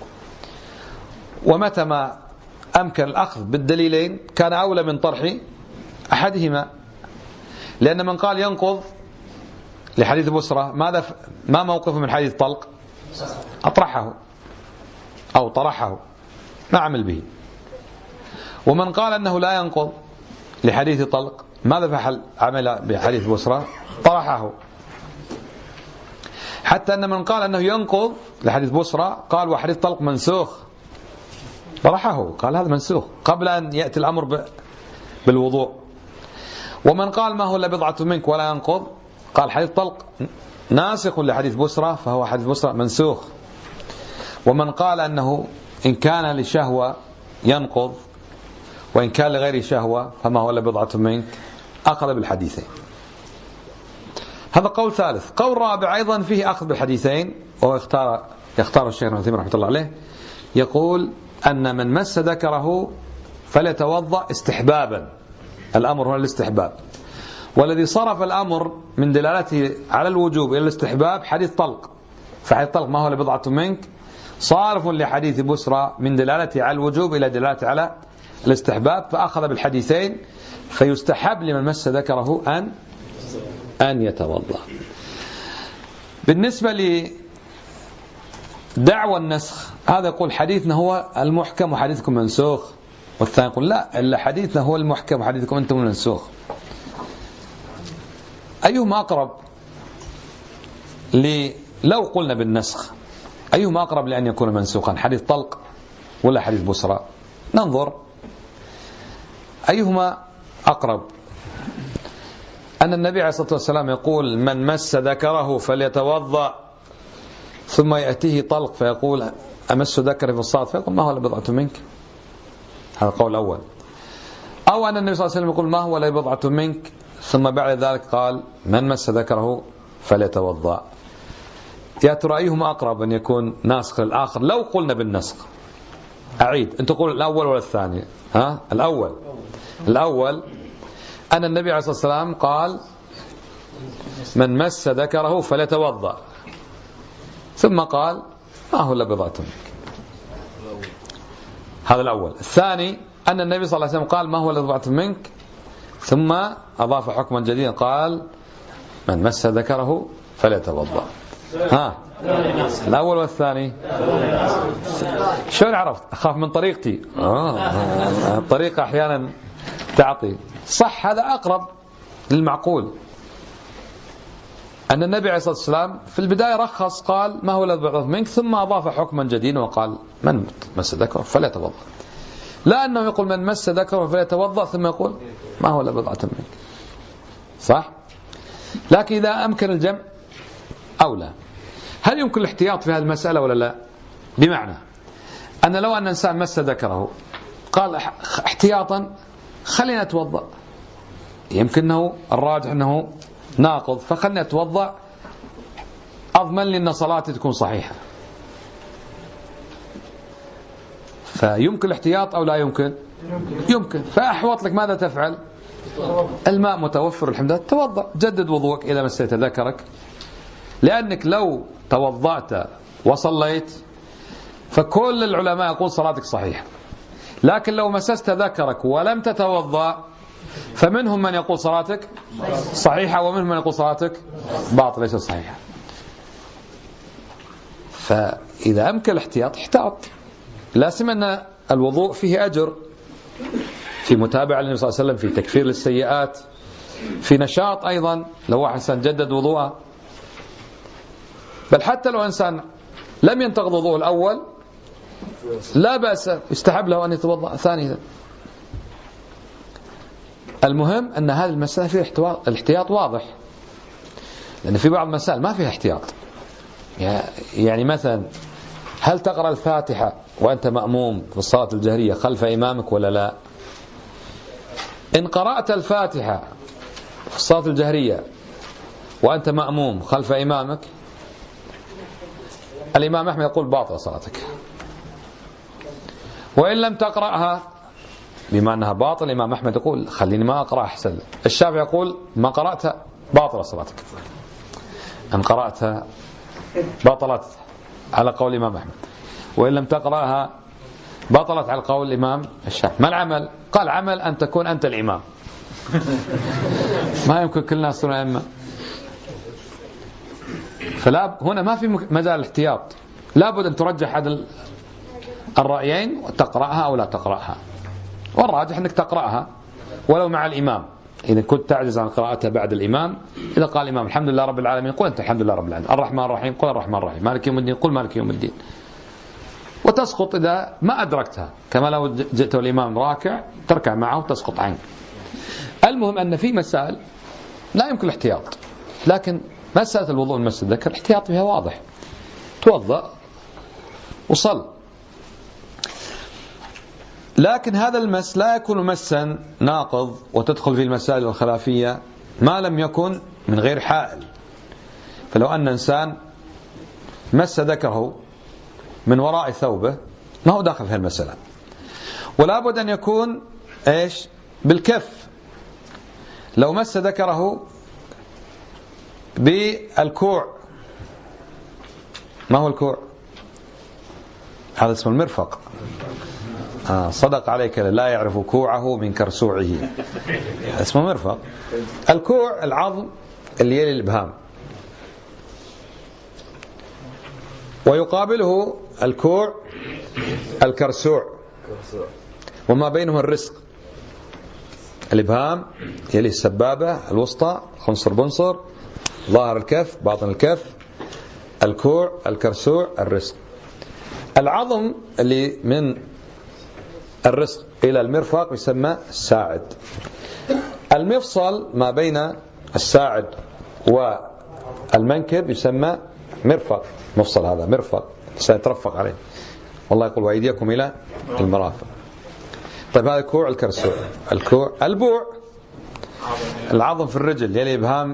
ومتى ما أمكن الأخذ بالدليلين كان أولى من طرح أحدهما، لأن من قال ينقض لحديث بسرة ماذا ف... ما موقفه من حديث طلق؟ أطرحه أو طرحه، ما عمل به. ومن قال أنه لا ينقض لحديث طلق ماذا فعل؟ عمل بحديث بسرة، طرحه. حتى أن من قال أنه ينقض لحديث بسرة قال وحديث طلق منسوخ، طرحه، قال هذا منسوخ قبل أن يأتي الأمر ب... بالوضوء. ومن قال ما هو إلا بضعة منك ولا ينقض قال حديث طلق ناسخ لحديث بسرى فهو حديث بسرى منسوخ. ومن قال أنه إن كان لشهوة ينقض وإن كان لغير شهوة فما هو إلا بضعة منك أخذ بالحديثين. هذا قول ثالث. قول رابع أيضا فيه أخذ بالحديثين، وهو اختار يختار الشيخ ابن عثيمين رحمة الله عليه، يقول أن من مس ذكره فليتوضأ استحبابا، الأمر هو الاستحباب، والذي صرف الأمر من دلالته على الوجوب إلى الاستحباب حديث طلق، فحديث طلق ما هو لبضعة منك صارف لحديث بسرى من دلالته على الوجوب إلى دلالته على الاستحباب، فأخذ بالحديثين، فيستحب لمن مس ذكره أن أن يتوضأ. بالنسبة لدعوى النسخ هذا يقول حديثنا هو المحكم وحديثكم منسوخ، والثاني يقول لا، إلا حديثنا هو المحكم وحديثكم أنتم منسوخ. أيهما أقرب ل لو قلنا بالنسخ أيهما أقرب لأن يكون منسوخا، حديث طلق ولا حديث بسرى؟ ننظر أيهما أقرب. أن النبي عليه الصلاة والسلام يقول من مس ذكره فليتوضأ، ثم يأتيه طلق فيقول أمس ذكري في الصلاة، فيقول ما هو لبضعة منك، هذا القول الأول. أو أن النبي صلى الله عليه وسلم يقول ما هو لبضعة منك، ثم بعد ذلك قال من مس ذكره فليتوضأ. يا ترى أيهما أقرب أن يكون ناسخ للآخر لو قلنا بالنسخ؟ أعيد، أنت تقول الأول ولا الثاني؟ ها الأول. الأول أن النبي عليه الصلاة والسلام قال من مس ذكره فليتوضأ، ثم قال ما هو إلا بضعة منك، هذا الأول. الثاني أن النبي صلى الله عليه وسلم قال ما هو إلا بضعة منك، ثم أضاف حكما جديدا قال من مس ذكره فليتوضأ. ها الأول والثاني شلون عرفت؟ أخاف من طريقتي. آه. الطريقة أحيانا تعطي صح، هذا أقرب للمعقول. أن النبي عليه الصلاة والسلام في البداية رخص قال ما هو الذي بعث منك، ثم أضاف حكما جديدا وقال من مس ذكره فليتوضأ، لا أنه يقول من مس ذكره فليتوضأ ثم يقول ما هو إلا بضعة منك. صح؟ لكن إذا أمكن الجمع أو لا، هل يمكن الاحتياط في هذه المسألة ولا لا؟ بمعنى أن لو أن إنسان مس ذكره قال احتياطا خلينا نتوضأ، يمكن أنه الراجح أنه ناقض، فخلنا نتوضأ أضمن لي أن صلاتي تكون صحيحة. فيمكن الاحتياط أو لا يمكن؟ يمكن. فأحوط لك ماذا تفعل؟ الماء متوفر الحمد لله، توضأ، جدد وضوءك إذا مسيت ذكرك، لأنك لو توضأت وصليت فكل العلماء يقول صلاتك صحيحة. لكن لو مسست ذكرك ولم تتوضأ فمنهم من يقول صلاتك صحيحة ومنهم من يقول صلاتك باطلة ليست صحيحة. فإذا أمكن الاحتياط احتاط، لا سيما أن الوضوء فيه أجر، في متابعة للنبي صلى الله عليه وسلم، في تكفير للسيئات، في نشاط أيضا لو إنسان جدد وضوءه. بل حتى لو إنسان لم ينتقض وضوءه الأول لا بأس، يستحب له أن يتوضأ ثانيا. المهم أن هذه المسألة فيها الاحتياط واضح، لأن في بعض المسائل ما فيها احتياط. يعني مثلا هل تقرأ الفاتحة وأنت مأموم في الصلاة الجهرية خلف إمامك ولا لا؟ إن قرأت الفاتحة في الصلاة الجهرية وأنت مأموم خلف إمامك، الإمام أحمد يقول باطل صلاتك. وإن لم تقرأها بما أنها باطل، الإمام أحمد يقول خليني ما أقرأ أحسن. الشافعي يقول ما قرأتها باطل صلاتك، إن قرأتها بطلت على قول الإمام أحمد، وإن لم تقرأها بطلت على قول الإمام الشافعي. ما العمل؟ قال عمل أن تكون أنت الإمام. ما يمكن كل الناس يصيرون أئمة. فلا هنا ما في مجال الاحتياط، لابد أن ترجح أحد الرأيين وتقرأها أو لا تقرأها، والراجح أنك تقرأها ولو مع الإمام. إذا كنت تعجز عن قراءتها بعد الإمام، إذا قال الإمام الحمد لله رب العالمين قل أنت الحمد لله رب العالمين، الرحمن الرحيم قل الرحمن الرحيم، مالك يوم الدين قل مالك يوم الدين، وتسقط إذا ما أدركتها، كما لو جئت الإمام راكع تركع معه وتسقط عنك. المهم أن في مسائل لا يمكن الاحتياط، لكن مسألة الوضوء من مس الذكر الاحتياط فيها واضح، توضأ وصل. لكن هذا المس لا يكون مسا ناقض وتدخل في المسائل الخلافية ما لم يكن من غير حائل. فلو أن إنسان مس ذكره من وراء ثوبه ما هو داخل في المسألة. ولا بد أن يكون إيش بالكف. لو مس ذكره بالكوع، ما هو الكوع؟ هذا اسمه المرفق. آه صدق عليك، لا يعرف كوعه من كرسوعه، اسمه مرفق. الكوع العظم اللي يلي الإبهام، ويقابله الكوع الكرسوع، وما بينه الرسق. الإبهام يلي السبابة الوسطى، خنصر بنصر، ظاهر الكف باطن الكف، الكوع الكرسوع الرسق. العظم اللي من الرسق إلى المرفق يسمى الساعد. المفصل ما بين الساعد والمنكب يسمى مرفق. مفصل هذا مرفق سيترفق عليه، والله يقول وأيديكم إلى المرافق. طيب هذا كوع الكرسوع. الكوع البوع العظم في الرجل يلي إبهام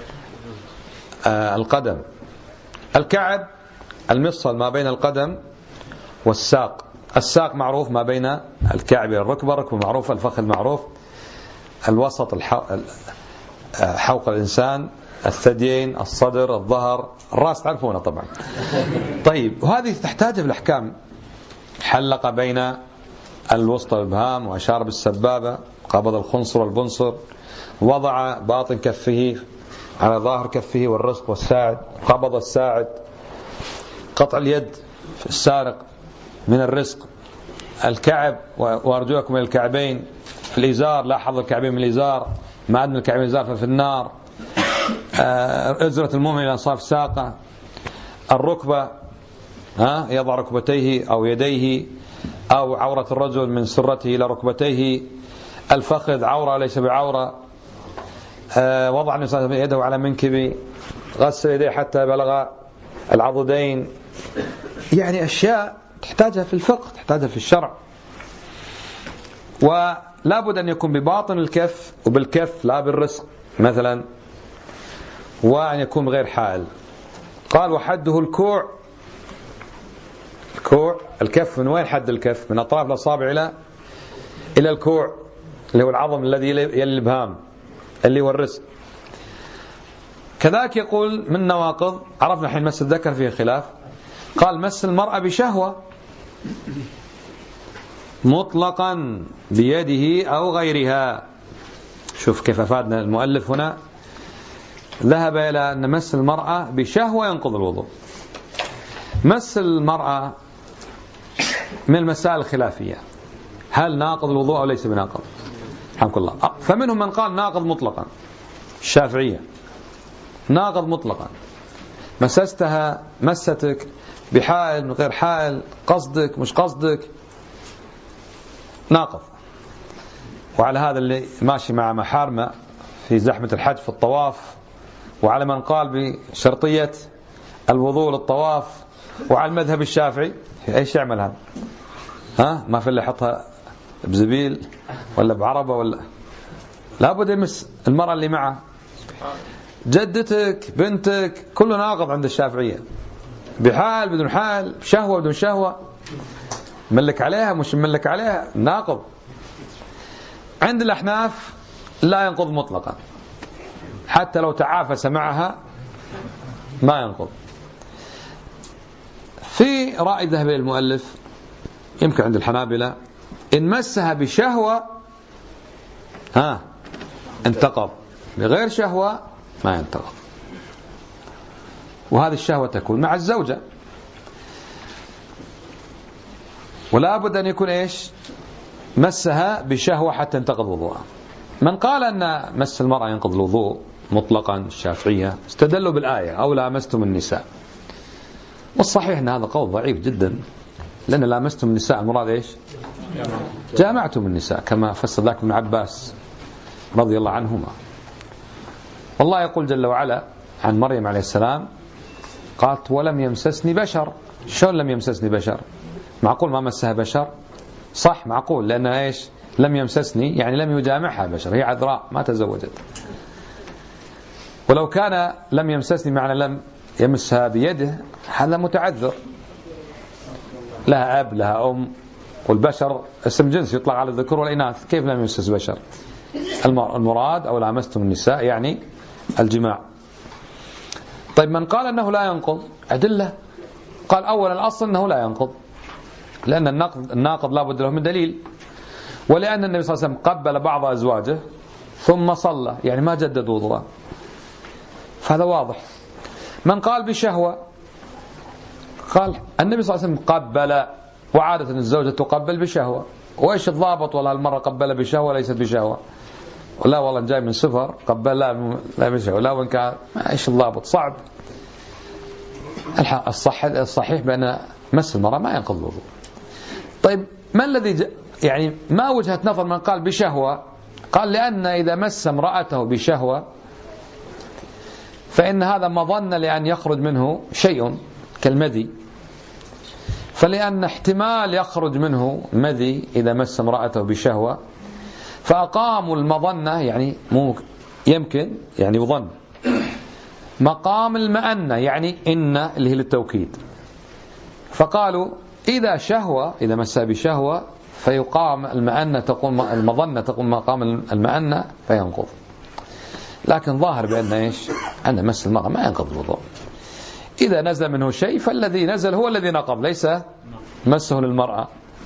آه القدم. الكعب المفصل ما بين القدم والساق. الساق معروف ما بين الكعب إلى الركبة، الركبة معروف، الفخذ معروف، الوسط حوق الإنسان، الثديين، الصدر، الظهر، الرأس تعرفونه طبعا. طيب وهذه تحتاج في الأحكام. حلق بين الوسطى والإبهام وأشار بالسبابة، قبض الخنصر والبنصر، وضع باطن كفه على ظاهر كفه والرسق والساعد، قبض الساعد، قطع اليد في السارق من الرزق، الكعب وأرجلكم من الكعبين، الإزار لا حظ الكعبين من الإزار، ما عاد من الكعبين الإزار ففي النار، أزرة المؤمن إلى أنصاف ساقه، الركبة ها يضع ركبتيه أو يديه، أو عورة الرجل من سرته إلى ركبتيه، الفخذ عورة ليس بعورة، وضع الإنسان يده على منكبه، غسل يديه حتى بلغ العضدين. يعني أشياء تحتاجها في الفقه، تحتاجها في الشرع. ولا بد أن يكون بباطن الكف وبالكف لا بالرسق مثلا، وأن يكون غير حائل. قال وحده الكوع. الكوع الكف من وين حد الكف؟ من أطراف الأصابع إلى إلى الكوع اللي هو العظم الذي يلي الإبهام اللي هو الرزق. كذلك يقول من نواقض، عرفنا حين مس الذكر فيه خلاف. قال مس المرأة بشهوة مطلقا بيده أو غيرها. شوف كيف أفادنا المؤلف هنا، ذهب إلى أن مس المرأة بشهوة ينقض الوضوء. مس المرأة من المسائل الخلافية، هل ناقض الوضوء أو ليس بناقض؟ رحمك الله. فمنهم من قال ناقض مطلقا، الشافعية ناقض مطلقا. مسستها مستك بحائل من غير حائل، قصدك مش قصدك، ناقض. وعلى هذا اللي ماشي مع محارمة في زحمة الحج في الطواف، وعلى من قال بشرطية الوضوء للطواف، وعلى المذهب الشافعي ايش يعمل هذا؟ ها ما في اللي يحطها بزبيل ولا بعربة ولا لابد يمس المرأة اللي معه، جدتك بنتك، كله ناقض عند الشافعية، بحال بدون حال، بشهوة بدون شهوة، ملك عليها مش ملك عليها، ناقض. عند الأحناف لا ينقض مطلقا، حتى لو تعافس معها ما ينقض. في رأي ذهب المؤلف يمكن عند الحنابلة إن مسها بشهوة ها انتقض، بغير شهوة ما ينتقض. وهذه الشهوة تكون مع الزوجة، ولا بد أن يكون إيش مسها بشهوة حتى ينتقض وضوءها. من قال أن مس المرأة ينقض الوضوء مطلقا الشافعية استدلوا بالآية أو لامستم النساء، والصحيح أن هذا قول ضعيف جدا، لأن لامستم النساء المراد إيش جامعتم النساء، كما فسر ذلك ابن عباس رضي الله عنهما. والله يقول جل وعلا عن مريم عليه السلام قالت ولم يمسسني بشر. شلون لم يمسسني بشر؟ معقول ما مسها بشر؟ صح معقول، لأن إيش لم يمسسني يعني لم يجامعها بشر، هي عذراء ما تزوجت. ولو كان لم يمسسني معنى لم يمسها بيده هذا متعذر، لها أب لها أم، والبشر اسم جنس يطلق على الذكور والإناث، كيف لم يمسس بشر؟ المراد أو لامستم النساء يعني الجماع. طيب من قال أنه لا ينقض أدلة. قال أولا الأصل أنه لا ينقض، لأن الناقض, الناقض لا بد له من دليل، ولأن النبي صلى الله عليه وسلم قبل بعض أزواجه ثم صلى يعني ما جدد وضوءه، فهذا واضح. من قال بشهوة قال النبي صلى الله عليه وسلم قبل، وعادة الزوجة تقبل بشهوة، وإيش الضابط؟ والله المرة قبل بشهوة ليست بشهوة، ولا والله جاي من سفر قبل لا لا بشهوة، لا وإن كان إيش الضابط؟ صعب. الصح الصحيح بأن مس المرأة ما ينقض الوضوء. طيب ما الذي يعني ما وجهة نظر من قال بشهوة؟ قال لأن إذا مس امرأته بشهوة فإن هذا مظنة لأن يخرج منه شيء كالمذي، فلأن احتمال يخرج منه مذي إذا مس امرأته بشهوة فأقاموا المظنة يعني مو يمكن يعني يظن مقام المأنة يعني إن اللي هي للتوكيد، فقالوا إذا شهوة إذا مسها بشهوة فيقام المأنة تقوم المظنة تقوم مقام المأنة فينقض. لكن ظاهر بأن إيش أن مس المرأة ما ينقض الوضوء، إذا نزل منه شيء فالذي نزل هو الذي نقض ليس مسه للمرأة.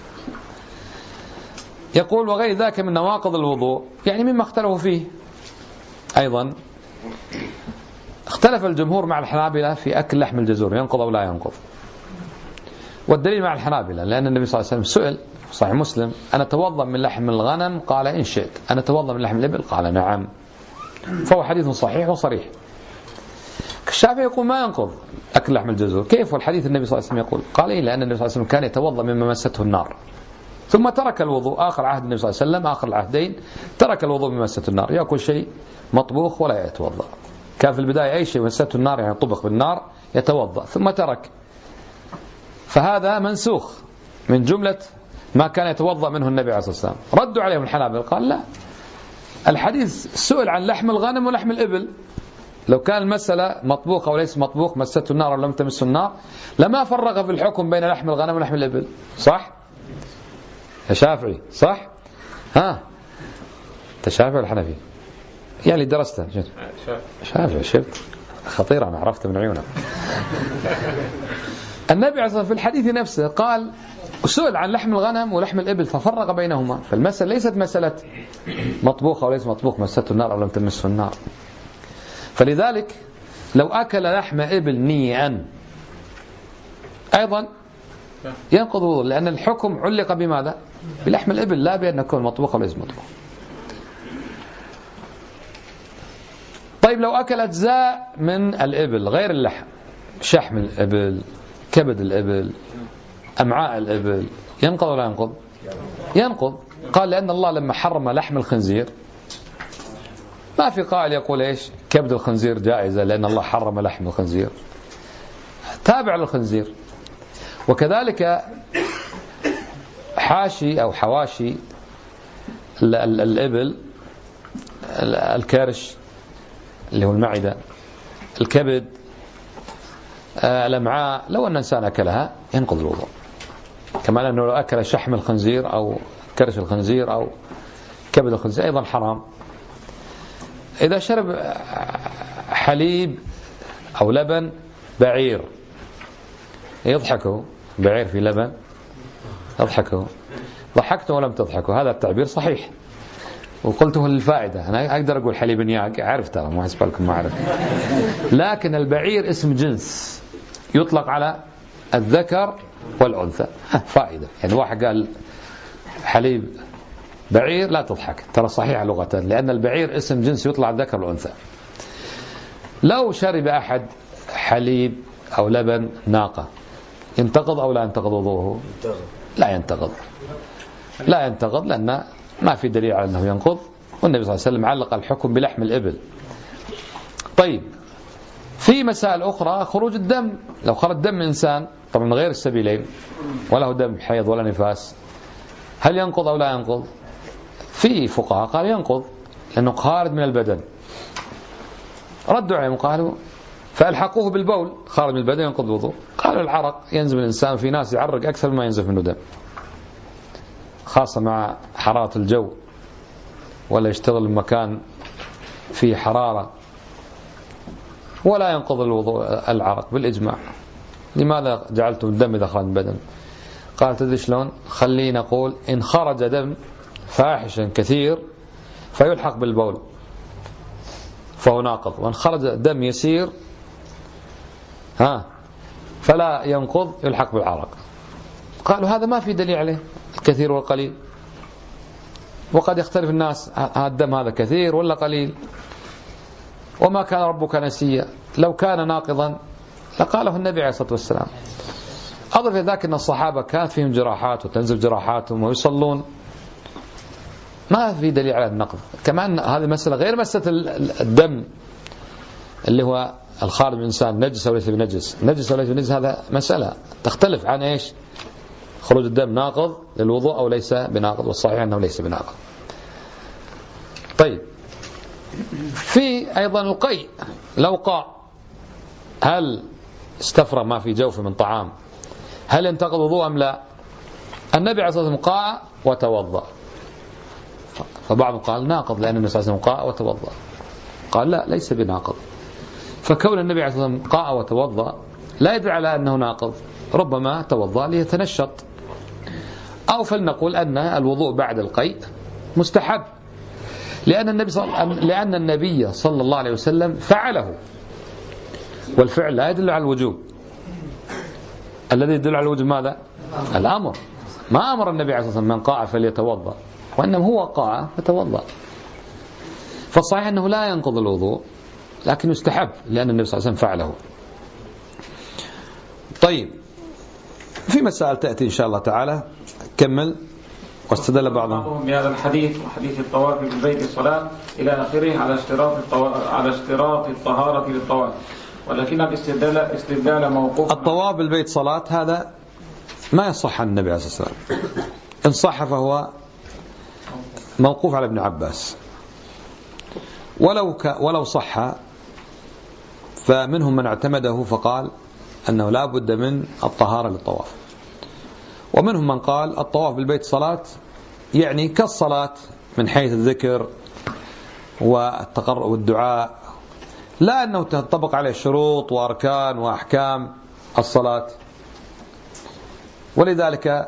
يقول وغير ذاك من نواقض الوضوء يعني مما اختلفوا فيه أيضا. اختلف الجمهور مع الحنابلة في أكل لحم الجزور ينقض أو لا ينقض، والدليل مع الحنابلة لأن النبي صلى الله عليه وسلم سئل صحيح مسلم أنا أتوضأ من لحم الغنم؟ قال إن شئت. أنا أتوضأ من لحم الإبل؟ قال نعم. فهو حديث صحيح وصريح. الشافعي يقول ما ينقض أكل لحم الجزور. كيف والحديث النبي صلى الله عليه وسلم يقول؟ قال إيه لأن النبي صلى الله عليه وسلم كان يتوضأ مما مسته النار ثم ترك الوضوء. آخر عهد النبي صلى الله عليه وسلم آخر العهدين ترك الوضوء مما مسته النار، يأكل شيء مطبوخ ولا يتوضأ. كان في البداية أي شيء مسته النار يعني طبخ بالنار يتوضأ ثم ترك، فهذا منسوخ من جملة ما كان يتوضأ منه النبي عليه الصلاة والسلام. ردوا عليهم الحنابلة قال لا، الحديث سئل عن لحم الغنم ولحم الإبل، لو كان المسألة مطبوخ أو ليس مطبوخ مسته النار أو لم تمس النار لما فرق في الحكم بين لحم الغنم ولحم الإبل. صح يا شافعي؟ صح؟ ها أنت شافعي ولا حنفي؟ يعني درسته شافعي. شفت خطيرة أنا عرفت من عيونه. النبي عليه الصلاة والسلام في الحديث نفسه قال سئل عن لحم الغنم ولحم الإبل ففرق بينهما، فالمسألة ليست مسألة مطبوخة أو ليس مطبوخ مسته النار أو لم تمسه النار. فلذلك لو أكل لحم إبل نيئا أيضا ينقض الوضوء، لأن الحكم علق بماذا؟ بلحم الإبل لا بأن يكون مطبوخ أو ليس مطبوخ. طيب لو أكل أجزاء من الإبل غير اللحم، شحم الإبل، كبد الإبل، أمعاء الإبل، ينقض ولا ينقض؟ ينقض. قال لأن الله لما حرم لحم الخنزير ما في قائل يقول إيش كبد الخنزير جائزة لأن الله حرم لحم الخنزير، تابع للخنزير. وكذلك حاشي أو حواشي الإبل، الكرش اللي هو المعدة، الكبد، الأمعاء، لو أن الإنسان أكلها ينقض الوضوء، كما أنه لو أكل شحم الخنزير أو كرش الخنزير أو كبد الخنزير أيضا حرام. إذا شرب حليب أو لبن بعير يضحكه، بعير في لبن يضحكه، ضحكته ولم تضحكه، هذا التعبير صحيح وقلته للفائدة. أنا أقدر أقول حليب نياق عرفتها ما أحسب لكم ما أعرف، لكن البعير اسم جنس يطلق على الذكر والأنثى، فائدة. يعني واحد قال حليب بعير لا تضحك، ترى صحيح لغة، لأن البعير اسم جنس يطلق على الذكر والأنثى. لو شرب أحد حليب أو لبن ناقة ينتقض أو لا ينتقض وضوءه؟ لا ينتقض، لا ينتقض، لأن ما في دليل على أنه ينقض، والنبي صلى الله عليه وسلم علق الحكم بلحم الإبل. طيب في مسائل أخرى خروج الدم، لو خرج دم إنسان طبعا من غير السبيلين وله دم حيض ولا نفاس، هل ينقض أو لا ينقض؟ في فقهاء قال ينقض لأنه خارج من البدن. ردوا عليهم قالوا فألحقوه بالبول، خارج من البدن ينقض الوضوء. قالوا العرق ينزل الإنسان، في ناس يعرق أكثر مما ينزل منه دم، خاصة مع حرارة الجو، ولا يشتغل بمكان فيه حرارة، ولا ينقض الوضوء العرق بالإجماع. لماذا جعلتم الدم إذا خرج من البدن؟ قال تدري شلون؟ خلينا نقول إن خرج دم فاحشا كثير فيلحق بالبول فهو ناقض، وإن خرج دم يسير ها فلا ينقض يلحق بالعرق. قالوا هذا ما في دليل عليه الكثير والقليل، وقد يختلف الناس هذا الدم هذا كثير ولا قليل، وما كان ربك نسيا، لو كان ناقضا لقاله النبي عليه الصلاة والسلام. أضف ذاك أن الصحابة كانت فيهم جراحات وتنزل جراحاتهم ويصلون، ما في دليل على النقض. كمان هذه مسألة غير مسألة الدم اللي هو الخارج من الإنسان نجس أو ليس بنجس، نجس أو ليس بنجس هذا مسألة تختلف عن إيش؟ خروج الدم ناقض للوضوء أو ليس بناقض، والصحيح أنه ليس بناقض. طيب في أيضا القيء، لو قاء هل استفرغ ما في جوفه من طعام هل ينتقض وضوء أم لا؟ النبي عليه الصلاة والسلام قاء وتوضأ، فبعضهم قال ناقض لأن النبي صلى الله عليه وسلم قاء وتوضأ، قال لا ليس بناقض. فكون النبي عليه الصلاة والسلام قاء وتوضأ لا يدل على أنه ناقض، ربما توضأ ليتنشط، أو فلنقول أن الوضوء بعد القيء مستحب، لأن النبي صلى لأن النبي صلى الله عليه وسلم فعله، والفعل لا يدل على الوجوب، الذي يدل على الوجوب ماذا؟ الأمر. ما أمر النبي عليه الصلاة والسلام من قاء فليتوضأ، وإنما هو قاء فتوضأ. فالصحيح أنه لا ينقض الوضوء لكن يستحب لأن النبي صلى الله عليه وسلم فعله. طيب في مسائل تأتي إن شاء الله تعالى، كمل. واستدل بعضهم بهذا الحديث وحديث الطواف بالبيت الصلاة إلى آخره على اشتراط على اشتراط الطهارة للطواف، ولكن الاستدلال استدلال موقوف. الطواف بالبيت صلاة هذا ما يصح عن النبي عليه الصلاة والسلام، إن صح فهو موقوف على ابن عباس، ولو ك ولو صح فمنهم من اعتمده فقال أنه لا بد من الطهارة للطواف، ومنهم من قال الطواف بالبيت صلاة يعني كالصلاة من حيث الذكر والتقرب والدعاء، لا أنه تطبق عليه شروط وأركان وأحكام الصلاة. ولذلك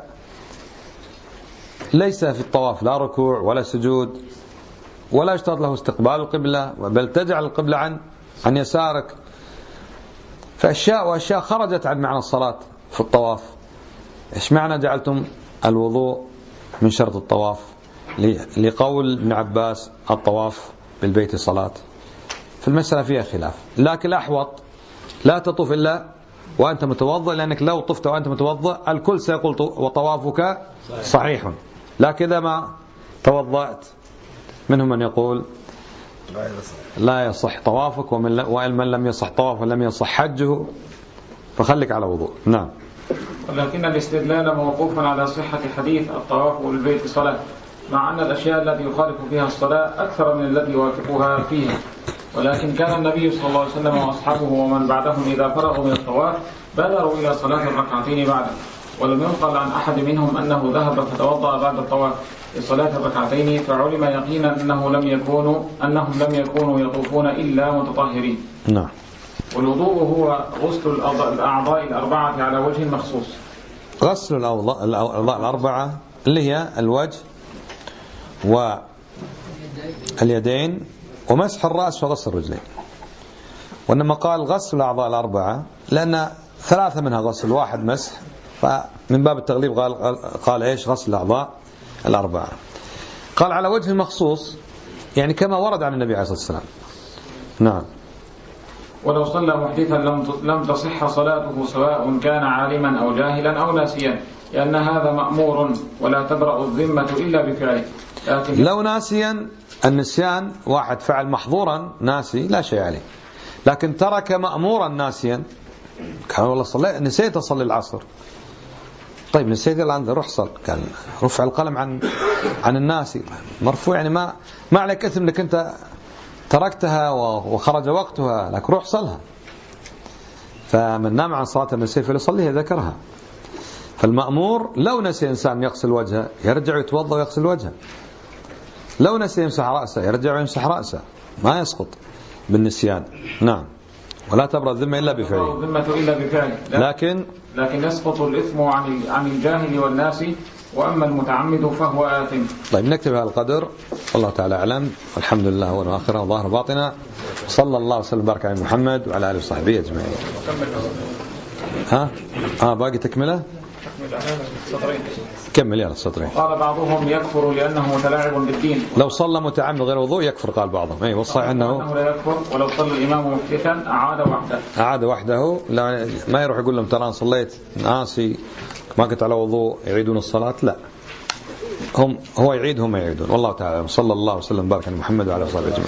ليس في الطواف لا ركوع ولا سجود ولا يشترط له استقبال القبلة، بل تجعل القبلة عن عن يسارك. فأشياء وأشياء خرجت عن معنى الصلاة في الطواف. إيش معنى جعلتم الوضوء من شرط الطواف؟ لقول ابن عباس الطواف بالبيت صلاة. في المسألة فيها خلاف، لكن الأحوط لا تطوف إلا وأنت متوضئ، لأنك لو طفت وأنت متوضئ الكل سيقول وطوافك صحيح، لكن إذا ما توضأت منهم من يقول لا يصح طوافك، وإن من لم يصح طوافه لم يصح حجه، فخليك على وضوء. نعم. ولكن الاستدلال موقوف على صحة حديث الطواف بالبيت صلاة، مع أن الأشياء التي يخالف فيها الصلاة أكثر من التي يوافقها فيها. ولكن كان النبي صلى الله عليه وسلم وأصحابه ومن بعدهم إذا فرغوا من الطواف بادروا إلى صلاة الركعتين بعده، ولم ينقل عن أحد منهم أنه ذهب فتوضأ بعد الطواف لصلاة الركعتين، فعلم يقينا أنه لم يكونوا أنهم لم يكونوا يطوفون إلا متطهرين. نعم. والوضوء هو غسل الأعضاء الأربعة على وجه مخصوص. غسل الأعضاء الأربعة اللي هي الوجه واليدين ومسح الرأس وغسل الرجلين. وإنما قال غسل الأعضاء الأربعة لأن ثلاثة منها غسل واحد مسح، فمن باب التغليب قال قال إيش غسل الأعضاء الأربعة. قال على وجه مخصوص يعني كما ورد عن النبي عليه الصلاة والسلام. نعم. ولو صلى محدثا لم لم تصح صلاته سواء كان عالما أو جاهلا أو ناسيا، لأن هذا مأمور ولا تبرأ الذمة إلا بفعله. لو ناسيا، النسيان واحد فعل محظورا ناسي لا شيء عليه، لكن ترك مأمورا ناسيا، كان والله صلي نسيت أصلي العصر، طيب نسيت الآن روح صل، كان رفع القلم عن عن الناس مرفوع، يعني ما ما عليك إثم انك أنت تركتها وخرج وقتها، لكن روح صلها. فمن نام عن صلاة النسي فليصليها ذكرها. فالمأمور لو نسي إنسان يغسل وجهه يرجع يتوضأ ويغسل وجهه، لو نسي يمسح رأسه يرجع ويمسح رأسه، ما يسقط بالنسيان. نعم. ولا تبرأ الذمة إلا بفعله، الذمة إلا بفعله، لكن لكن يسقط الإثم عن عن الجاهل والناس، وأما المتعمد فهو آثم. طيب نكتب هذا القدر، والله تعالى أعلم، والحمد لله هو وآخره وظاهر باطنا، صلى الله وسلم وبارك على محمد وعلى آله وصحبه أجمعين. ها ها باقي تكملة؟ كمل يا السطرين. قال بعضهم يكفر لأنه متلاعب بالدين. لو صلى متعمد غير وضوء يكفر، قال بعضهم. أي والصحيح أنه لا يكفر، ولو صلى الإمام محدثا أعاد وحده. أعاد وحده، لا ما يروح يقول لهم ترى أنا صليت ناسي ما كنت على وضوء يعيدون الصلاة، لا، هم هو يعيد هم يعيدون. والله تعالى صلى الله وسلم وبارك على محمد وعلى آله وصحبه أجمعين.